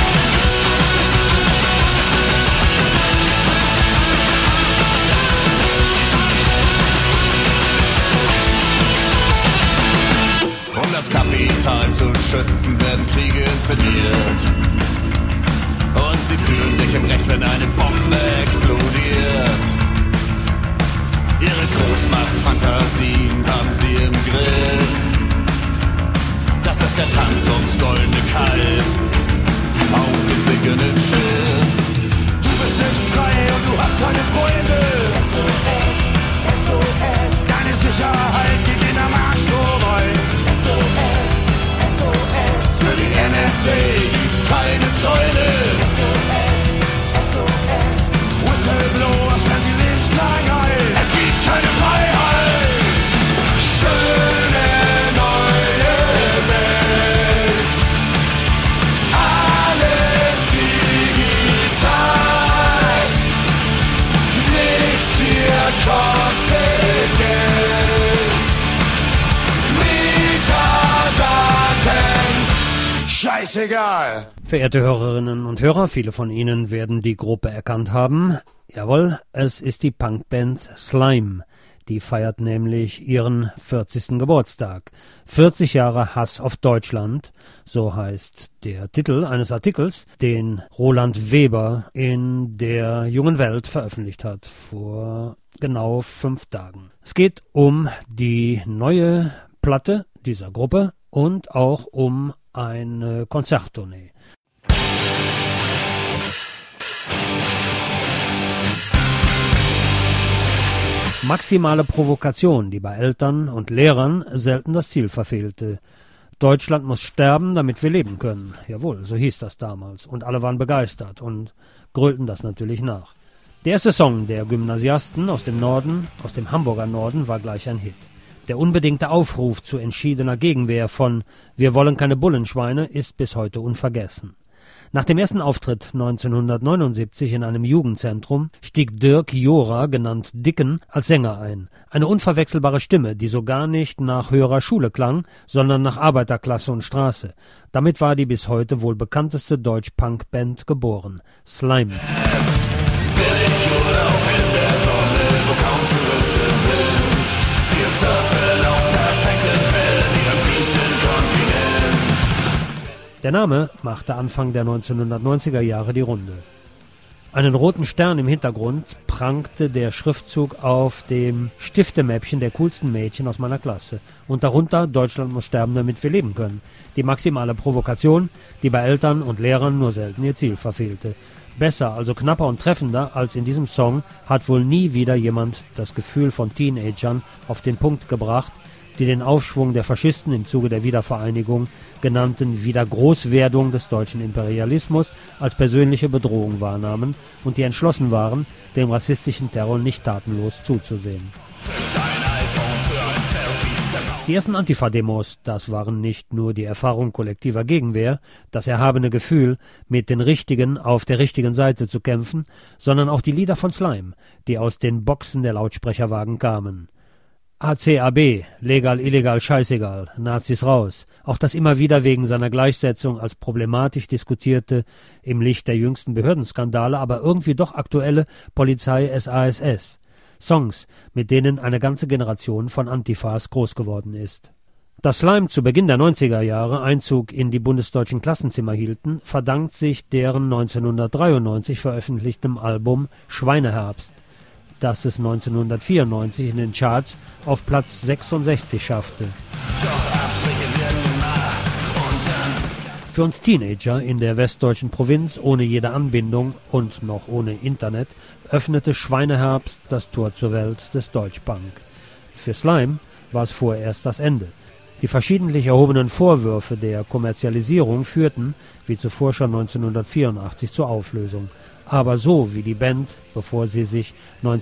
Um das Kapital zu schützen, werden Kriege inszeniert. Und sie fühlen sich im Recht, wenn eine Bombe explodiert. Ihre Großmachtfantasien haben sie im Griff. Das ist der Tanz ums goldene Kalb auf dem sinkenden Schiff. Du bist nicht frei und du hast keine Freunde. SOS, SOS. Deine Sicherheit geht dir am Arsch vorbei. SOS, SOS. Für die NSA gibt's keine Zäune. SOS, SOS. Whistleblower sperren sie lebenslang ein. Es gibt keine Freiheit. Schöne neue Welt. Alles digital. Nichts hier kostet Geld. Metadaten, scheißegal. Verehrte Hörerinnen und Hörer, viele von Ihnen werden die Gruppe erkannt haben. Jawohl, es ist die Punkband Slime. Die feiert nämlich ihren 40. Geburtstag. 40 Jahre Hass auf Deutschland, so heißt der Titel eines Artikels, den Roland Weber in der Jungen Welt veröffentlicht hat, vor genau 5 Tagen. Es geht um die neue Platte dieser Gruppe und auch um eine Konzerttournee. Maximale Provokation, die bei Eltern und Lehrern selten das Ziel verfehlte. Deutschland muss sterben, damit wir leben können. Jawohl, so hieß das damals. Und alle waren begeistert und grölten das natürlich nach. Der erste Song der Gymnasiasten aus dem Norden, aus dem Hamburger Norden, war gleich ein Hit. Der unbedingte Aufruf zu entschiedener Gegenwehr von »Wir wollen keine Bullenschweine« ist bis heute unvergessen. Nach dem ersten Auftritt 1979 in einem Jugendzentrum stieg Dirk Jora, genannt Dicken, als Sänger ein. Eine unverwechselbare Stimme, die so gar nicht nach höherer Schule klang, sondern nach Arbeiterklasse und Straße. Damit war die bis heute wohl bekannteste Deutsch-Punk-Band geboren. Slime. Billig Urlaub in der Sonne, wo kaum Touristen sind. Wir surfen auf perfekten Wellen, wie am 7. Kontinent. Der Name machte Anfang der 1990er Jahre die Runde. Einen roten Stern im Hintergrund prangte der Schriftzug auf dem Stiftemäppchen der coolsten Mädchen aus meiner Klasse. Und darunter »Deutschland muss sterben, damit wir leben können«. Die maximale Provokation, die bei Eltern und Lehrern nur selten ihr Ziel verfehlte. Besser, also knapper und treffender als in diesem Song hat wohl nie wieder jemand das Gefühl von Teenagern auf den Punkt gebracht, die den Aufschwung der Faschisten im Zuge der Wiedervereinigung genannten Wiedergroßwerdung des deutschen Imperialismus als persönliche Bedrohung wahrnahmen und die entschlossen waren, dem rassistischen Terror nicht tatenlos zuzusehen. Die ersten Antifa-Demos, das waren nicht nur die Erfahrung kollektiver Gegenwehr, das erhabene Gefühl, mit den Richtigen auf der richtigen Seite zu kämpfen, sondern auch die Lieder von Slime, die aus den Boxen der Lautsprecherwagen kamen. ACAB, legal, illegal, scheißegal, Nazis raus. Auch das immer wieder wegen seiner Gleichsetzung als problematisch diskutierte, im Licht der jüngsten Behördenskandale, aber irgendwie doch aktuelle Polizei-SASS. Songs, mit denen eine ganze Generation von Antifas groß geworden ist. Dass Slime zu Beginn der 90er Jahre Einzug in die bundesdeutschen Klassenzimmer hielten, verdankt sich deren 1993 veröffentlichtem Album Schweineherbst, das es 1994 in den Charts auf Platz 66 schaffte. Für uns Teenager in der westdeutschen Provinz ohne jede Anbindung und noch ohne Internet öffnete Schweineherbst das Tor zur Welt des Deutschpunk. Für Slime war es vorerst das Ende. Die verschiedentlich erhobenen Vorwürfe der Kommerzialisierung führten, wie zuvor schon 1984, zur Auflösung. Aber so wie die Band, bevor sie sich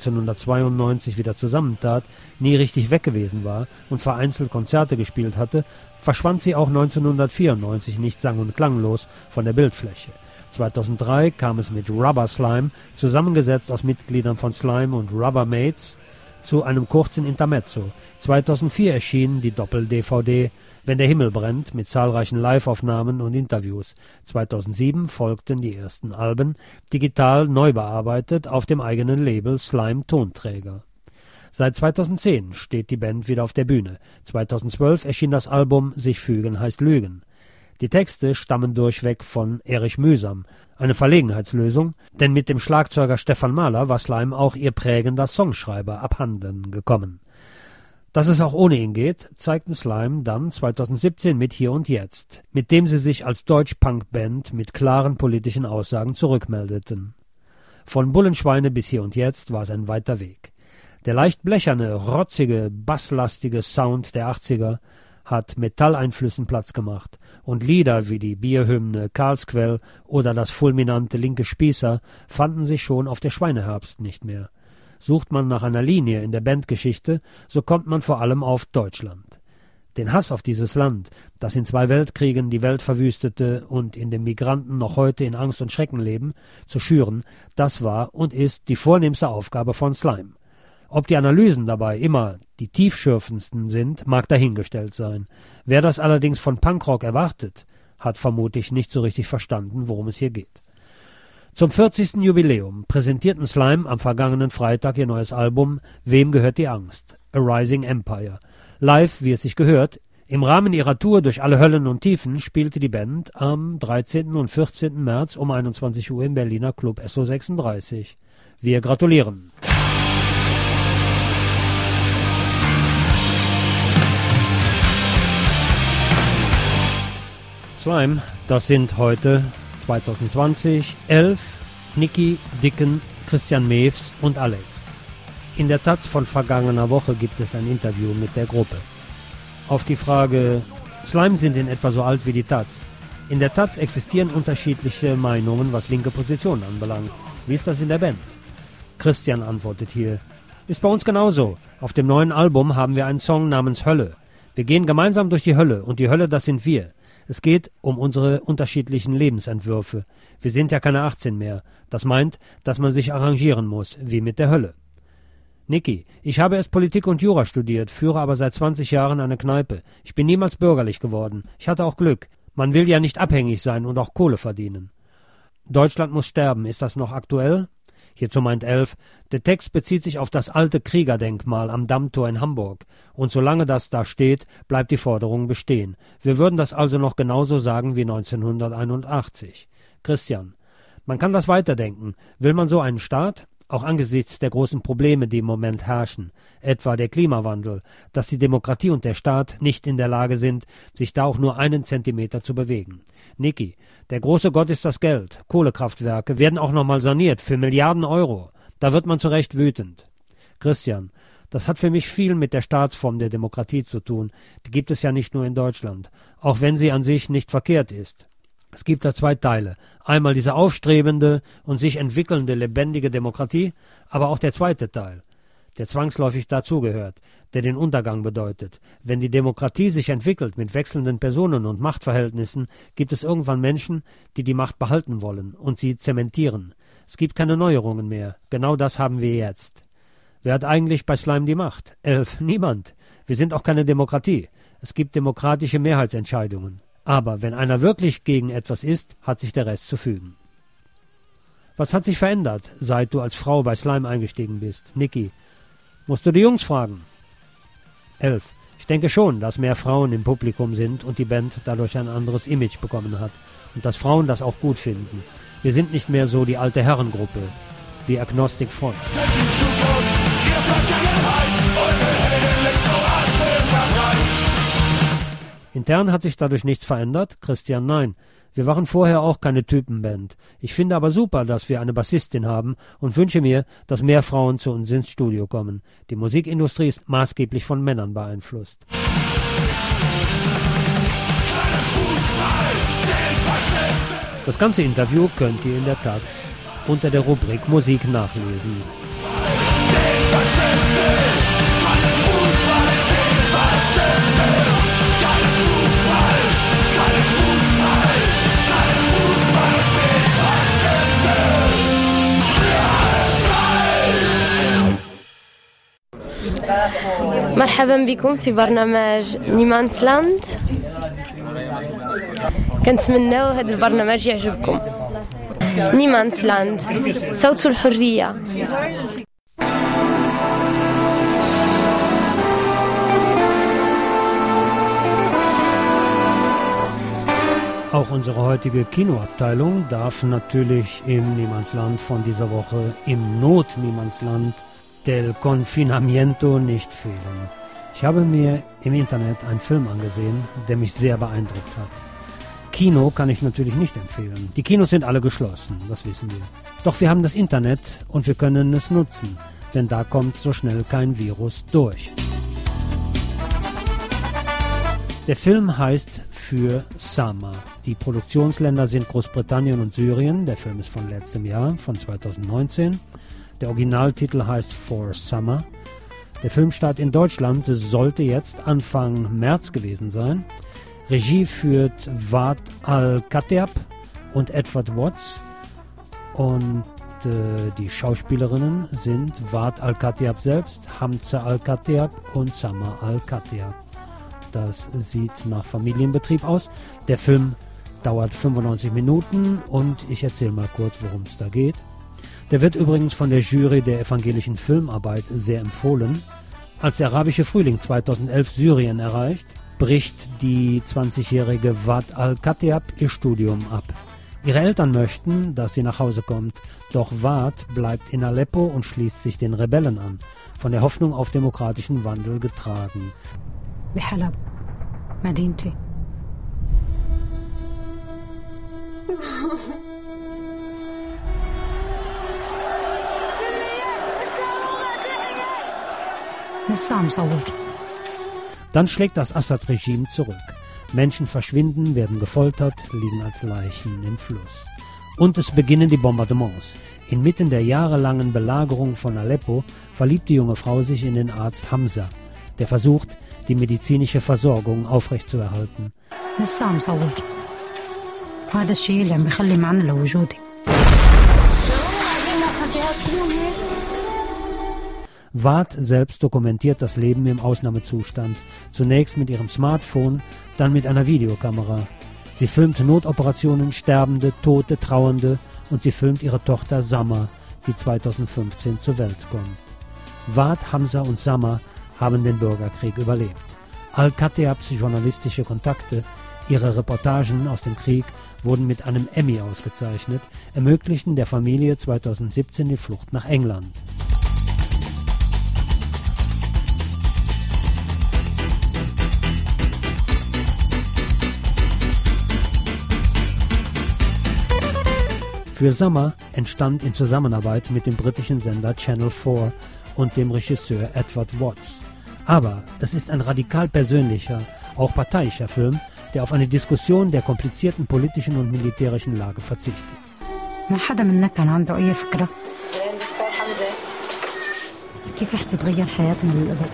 1992 wieder zusammentat, nie richtig weg gewesen war und vereinzelt Konzerte gespielt hatte, verschwand sie auch 1994 nicht sang- und klanglos von der Bildfläche. 2003 kam es mit Rubber Slime, zusammengesetzt aus Mitgliedern von Slime und Rubbermates, zu einem kurzen Intermezzo. 2004 erschien die Doppel-DVD Wenn der Himmel brennt mit zahlreichen Live-Aufnahmen und Interviews. 2007 folgten die ersten Alben, digital neu bearbeitet auf dem eigenen Label Slime Tonträger. Seit 2010 steht die Band wieder auf der Bühne. 2012 erschien das Album Sich fügen heißt Lügen. Die Texte stammen durchweg von Erich Mühsam, eine Verlegenheitslösung, denn mit dem Schlagzeuger Stefan Mahler war Slime auch ihr prägender Songschreiber abhanden gekommen. Dass es auch ohne ihn geht, zeigten Slime dann 2017 mit Hier und Jetzt, mit dem sie sich als Deutsch-Punk-Band mit klaren politischen Aussagen zurückmeldeten. Von Bullenschweine bis Hier und Jetzt war es ein weiter Weg. Der leicht blecherne, rotzige, basslastige Sound der 80er hat Metalleinflüssen Platz gemacht und Lieder wie die Bierhymne Karlsquell oder das fulminante Linke Spießer fanden sich schon auf der Schweineherbst nicht mehr. Sucht man nach einer Linie in der Bandgeschichte, so kommt man vor allem auf Deutschland. Den Hass auf dieses Land, das in 2 Weltkriegen die Welt verwüstete und in dem Migranten noch heute in Angst und Schrecken leben, zu schüren, das war und ist die vornehmste Aufgabe von Slime. Ob die Analysen dabei immer die tiefschürfendsten sind, mag dahingestellt sein. Wer das allerdings von Punkrock erwartet, hat vermutlich nicht so richtig verstanden, worum es hier geht. Zum 40. Jubiläum präsentierten Slime am vergangenen Freitag ihr neues Album Wem gehört die Angst? A Rising Empire. Live, wie es sich gehört, im Rahmen ihrer Tour durch alle Höllen und Tiefen spielte die Band am 13. und 14. März um 21 Uhr im Berliner Club SO36. Wir gratulieren. Slime, das sind heute 2020 11, Niki, Dicken, Christian Mews und Alex. In der Taz von vergangener Woche gibt es ein Interview mit der Gruppe. Auf die Frage, Slime sind in etwa so alt wie die Taz. In der Taz existieren unterschiedliche Meinungen, was linke Positionen anbelangt. Wie ist das in der Band? Christian antwortet hier, ist bei uns genauso. Auf dem neuen Album haben wir einen Song namens Hölle. Wir gehen gemeinsam durch die Hölle und die Hölle, das sind wir. Es geht um unsere unterschiedlichen Lebensentwürfe. Wir sind ja keine 18 mehr. Das meint, dass man sich arrangieren muss, wie mit der Hölle. Niki, ich habe erst Politik und Jura studiert, führe aber seit 20 Jahren eine Kneipe. Ich bin niemals bürgerlich geworden. Ich hatte auch Glück. Man will ja nicht abhängig sein und auch Kohle verdienen. Deutschland muss sterben. Ist das noch aktuell? Hierzu meint 11, der Text bezieht sich auf das alte Kriegerdenkmal am Dammtor in Hamburg. Und solange das da steht, bleibt die Forderung bestehen. Wir würden das also noch genauso sagen wie 1981. Christian, man kann das weiterdenken. Will man so einen Staat? Auch angesichts der großen Probleme, die im Moment herrschen, etwa der Klimawandel, dass die Demokratie und der Staat nicht in der Lage sind, sich da auch nur einen Zentimeter zu bewegen. Niki, der große Gott ist das Geld. Kohlekraftwerke werden auch nochmal saniert für Milliarden Euro. Da wird man zu Recht wütend. Christian, Das hat für mich viel mit der Staatsform der Demokratie zu tun. Die gibt es ja nicht nur in Deutschland, auch wenn sie an sich nicht verkehrt ist. Es gibt da zwei Teile. Einmal diese aufstrebende und sich entwickelnde lebendige Demokratie, aber auch der zweite Teil, der zwangsläufig dazugehört, der den Untergang bedeutet. Wenn die Demokratie sich entwickelt mit wechselnden Personen und Machtverhältnissen, gibt es irgendwann Menschen, die die Macht behalten wollen und sie zementieren. Es gibt keine Neuerungen mehr. Genau das haben wir jetzt. Wer hat eigentlich bei Slime die Macht? 11. Niemand. Wir sind auch keine Demokratie. Es gibt demokratische Mehrheitsentscheidungen. Aber wenn einer wirklich gegen etwas ist, hat sich der Rest zu fügen. Was hat sich verändert, seit du als Frau bei Slime eingestiegen bist? Niki, musst du die Jungs fragen. 11. Ich denke schon, dass mehr Frauen im Publikum sind und die Band dadurch ein anderes Image bekommen hat. Und dass Frauen das auch gut finden. Wir sind nicht mehr so die alte Herrengruppe, wie Agnostic Front. Intern hat sich dadurch nichts verändert. Christian, nein. Wir waren vorher auch keine Typenband. Ich finde aber super, dass wir eine Bassistin haben und wünsche mir, dass mehr Frauen zu uns ins Studio kommen. Die Musikindustrie ist maßgeblich von Männern beeinflusst. Das ganze Interview könnt ihr in der Taz unter der Rubrik Musik nachlesen. مرحبا بكم في برنامج نيمانسلاند. كنتمناو هذا البرنامج يعجبكم. نيمانسلاند صوت الحرية. Auch unsere heutige Kinoabteilung darf natürlich im Niemandsland von dieser Woche, im Not-Niemandsland del Confinamiento, nicht fehlen. Ich habe mir im Internet einen Film angesehen, der mich sehr beeindruckt hat. Kino kann ich natürlich nicht empfehlen. Die Kinos sind alle geschlossen, das wissen wir. Doch wir haben das Internet und wir können es nutzen, denn da kommt so schnell kein Virus durch. Der Film heißt Für Summer. Die Produktionsländer sind Großbritannien und Syrien. Der Film ist von letztem Jahr, von 2019. Der Originaltitel heißt For Summer. Der Filmstart in Deutschland sollte jetzt Anfang März gewesen sein. Regie führt Waad Al-Kateab und Edward Watts. Und die Schauspielerinnen sind Waad Al-Kateab selbst, Hamza Al-Kateab und Summer Al-Kateab. Das sieht nach Familienbetrieb aus. Der Film dauert 95 Minuten und ich erzähle mal kurz, worum es da geht. Der wird übrigens von der Jury der evangelischen Filmarbeit sehr empfohlen. Als der arabische Frühling 2011 Syrien erreicht, bricht die 20-jährige Waad Al-Kateab ihr Studium ab. Ihre Eltern möchten, dass sie nach Hause kommt, doch Waad bleibt in Aleppo und schließt sich den Rebellen an, von der Hoffnung auf demokratischen Wandel getragen. بحلب مدينتي. Dann schlägt das Assad-Regime zurück. Menschen verschwinden, werden gefoltert, liegen als Leichen im Fluss. Und es beginnen die Bombardements. Inmitten der jahrelangen Belagerung von Aleppo verliebt die junge Frau sich in den Arzt Hamza, der versucht, die medizinische Versorgung aufrechtzuerhalten. Waad selbst dokumentiert das Leben im Ausnahmezustand, zunächst mit ihrem Smartphone, dann mit einer Videokamera. Sie filmt Notoperationen, Sterbende, Tote, Trauernde und sie filmt ihre Tochter Summer, die 2015 zur Welt kommt. Waad, Hamza und Summer haben den Bürgerkrieg überlebt. Al-Kateabs journalistische Kontakte, ihre Reportagen aus dem Krieg wurden mit einem Emmy ausgezeichnet, ermöglichten der Familie 2017 die Flucht nach England. Für Summer entstand in Zusammenarbeit mit dem britischen Sender Channel 4 und dem Regisseur Edward Watts. Aber es ist ein radikal persönlicher, auch parteiischer Film, der auf eine Diskussion der komplizierten politischen und militärischen Lage verzichtet. ما حدا منا كان عنده أي فكرة كيف رح تتغير حياتنا للأبد.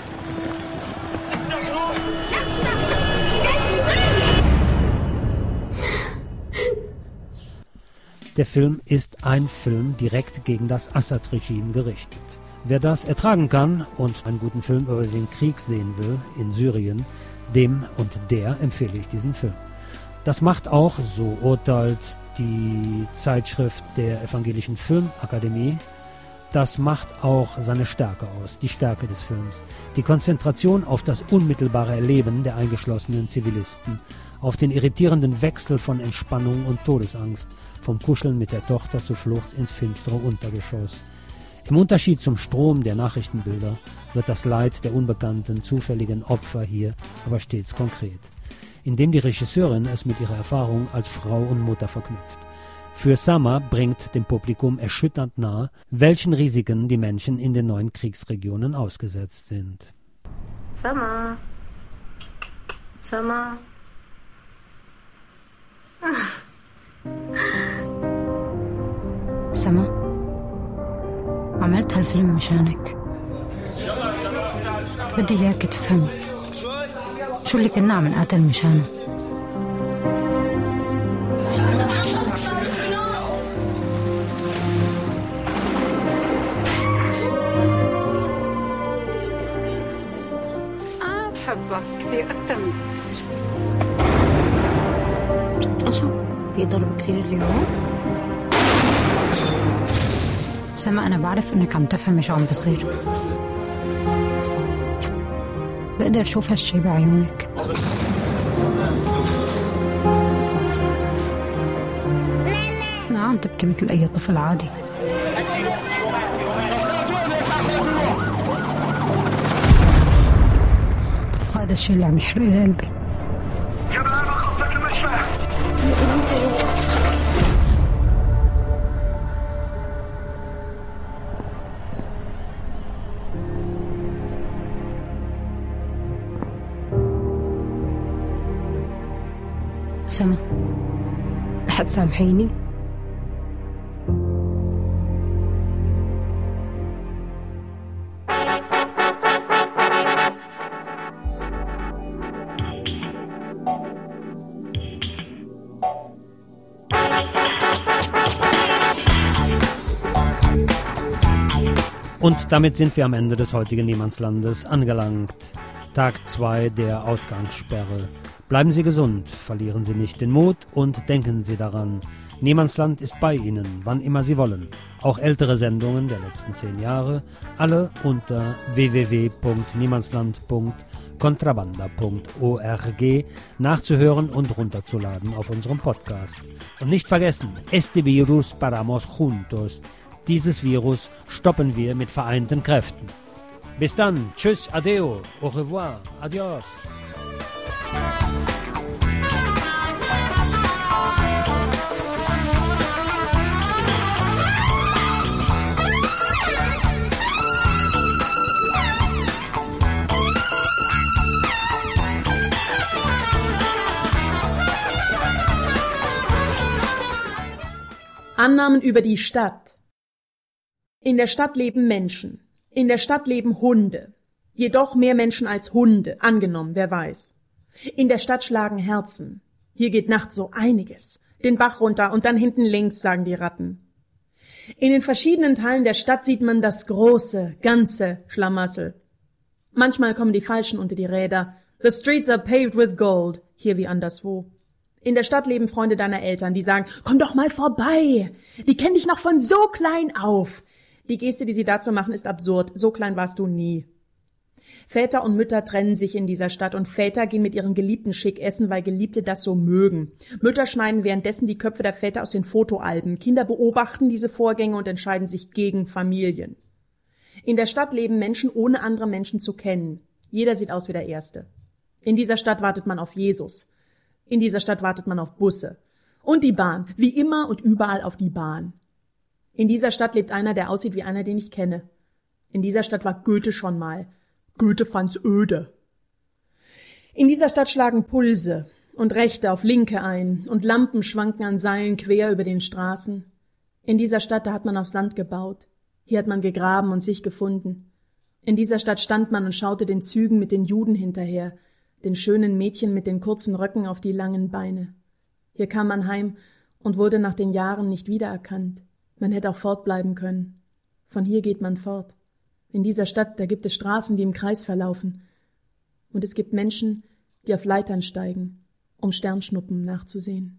Der Film ist ein Film direkt gegen das Assad-Regime gerichtet. Wer das ertragen kann und einen guten Film über den Krieg sehen will in Syrien, dem und der empfehle ich diesen Film. Das macht auch, so urteilt die Zeitschrift der Evangelischen Filmakademie, das macht auch seine Stärke aus, die Stärke des Films. Die Konzentration auf das unmittelbare Erleben der eingeschlossenen Zivilisten, auf den irritierenden Wechsel von Entspannung und Todesangst, vom Kuscheln mit der Tochter zur Flucht ins finstere Untergeschoss. Im Unterschied zum Strom der Nachrichtenbilder wird das Leid der unbekannten, zufälligen Opfer hier aber stets konkret, indem die Regisseurin es mit ihrer Erfahrung als Frau und Mutter verknüpft. Für Sama bringt dem Publikum erschütternd nahe, welchen Risiken die Menschen in den neuen Kriegsregionen ausgesetzt sind. Sama. Sama. سما عملت هالفيلم مشانك. بدي إياك تفهمي شو اللي كنا عم نقاتل مشانه. بحبك كثير أكثر من أشو بيضرب كثير اليوم. سما أنا بعرف إنك عم تفهمي شو عم بصير. بقدر أشوف هالشي بعيونك. ما عم تبكي مثل أي طفل عادي. هذا الشي اللي عم يحرق لي قلبي. سما رح تسامحيني؟ Und damit sind wir am Ende des heutigen Niemandslandes angelangt. Tag 2 der Ausgangssperre. Bleiben Sie gesund, verlieren Sie nicht den Mut und denken Sie daran, Niemandsland ist bei Ihnen, wann immer Sie wollen. Auch ältere Sendungen der letzten 10 Jahre, alle unter www.niemandsland.contrabanda.org nachzuhören und runterzuladen auf unserem Podcast. Und nicht vergessen, este virus paramos juntos. Dieses Virus stoppen wir mit vereinten Kräften. Bis dann, tschüss, adeo, au revoir, adios. Annahmen über die Stadt. In der Stadt leben Menschen. In der Stadt leben Hunde. Jedoch mehr Menschen als Hunde. Angenommen, wer weiß. In der Stadt schlagen Herzen. Hier geht nachts so einiges. Den Bach runter und dann hinten links, sagen die Ratten. In den verschiedenen Teilen der Stadt sieht man das große, ganze Schlamassel. Manchmal kommen die Falschen unter die Räder. The streets are paved with gold. Hier wie anderswo. In der Stadt leben Freunde deiner Eltern, die sagen, komm doch mal vorbei. Die kennen dich noch von so klein auf. Die Geste, die sie dazu machen, ist absurd. So klein warst du nie. Väter und Mütter trennen sich in dieser Stadt und Väter gehen mit ihren Geliebten schick essen, weil Geliebte das so mögen. Mütter schneiden währenddessen die Köpfe der Väter aus den Fotoalben. Kinder beobachten diese Vorgänge und entscheiden sich gegen Familien. In der Stadt leben Menschen, ohne andere Menschen zu kennen. Jeder sieht aus wie der Erste. In dieser Stadt wartet man auf Jesus. In dieser Stadt wartet man auf Busse. Und die Bahn. Wie immer und überall auf die Bahn. In dieser Stadt lebt einer, der aussieht wie einer, den ich kenne. In dieser Stadt war Goethe schon mal. Goethe fand's öde. In dieser Stadt schlagen Pulse und Rechte auf Linke ein und Lampen schwanken an Seilen quer über den Straßen. In dieser Stadt, da hat man auf Sand gebaut. Hier hat man gegraben und sich gefunden. In dieser Stadt stand man und schaute den Zügen mit den Juden hinterher, den schönen Mädchen mit den kurzen Röcken auf die langen Beine. Hier kam man heim und wurde nach den Jahren nicht wiedererkannt. Man hätte auch fortbleiben können. Von hier geht man fort. In dieser Stadt, da gibt es Straßen, die im Kreis verlaufen. Und es gibt Menschen, die auf Leitern steigen, um Sternschnuppen nachzusehen.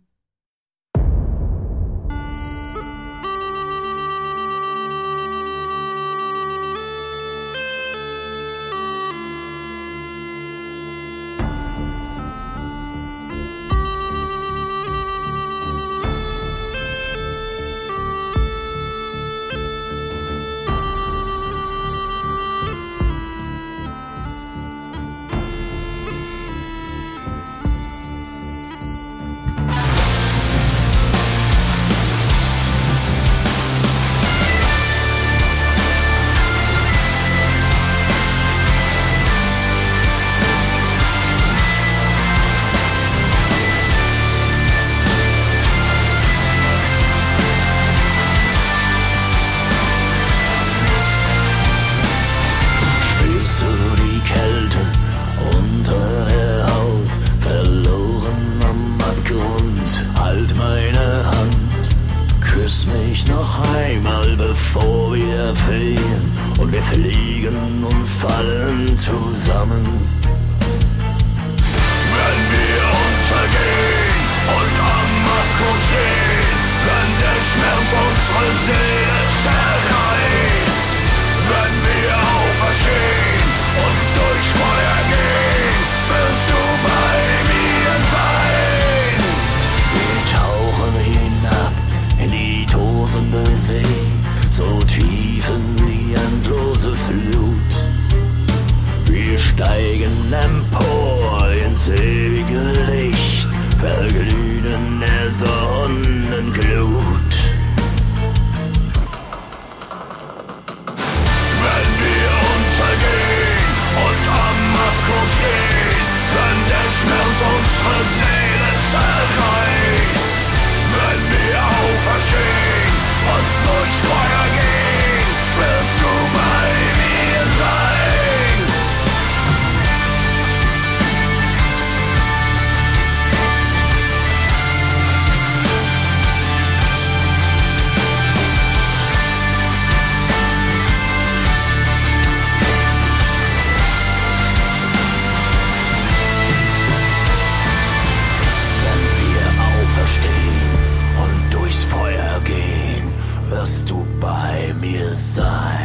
Wirst du bei mir sein?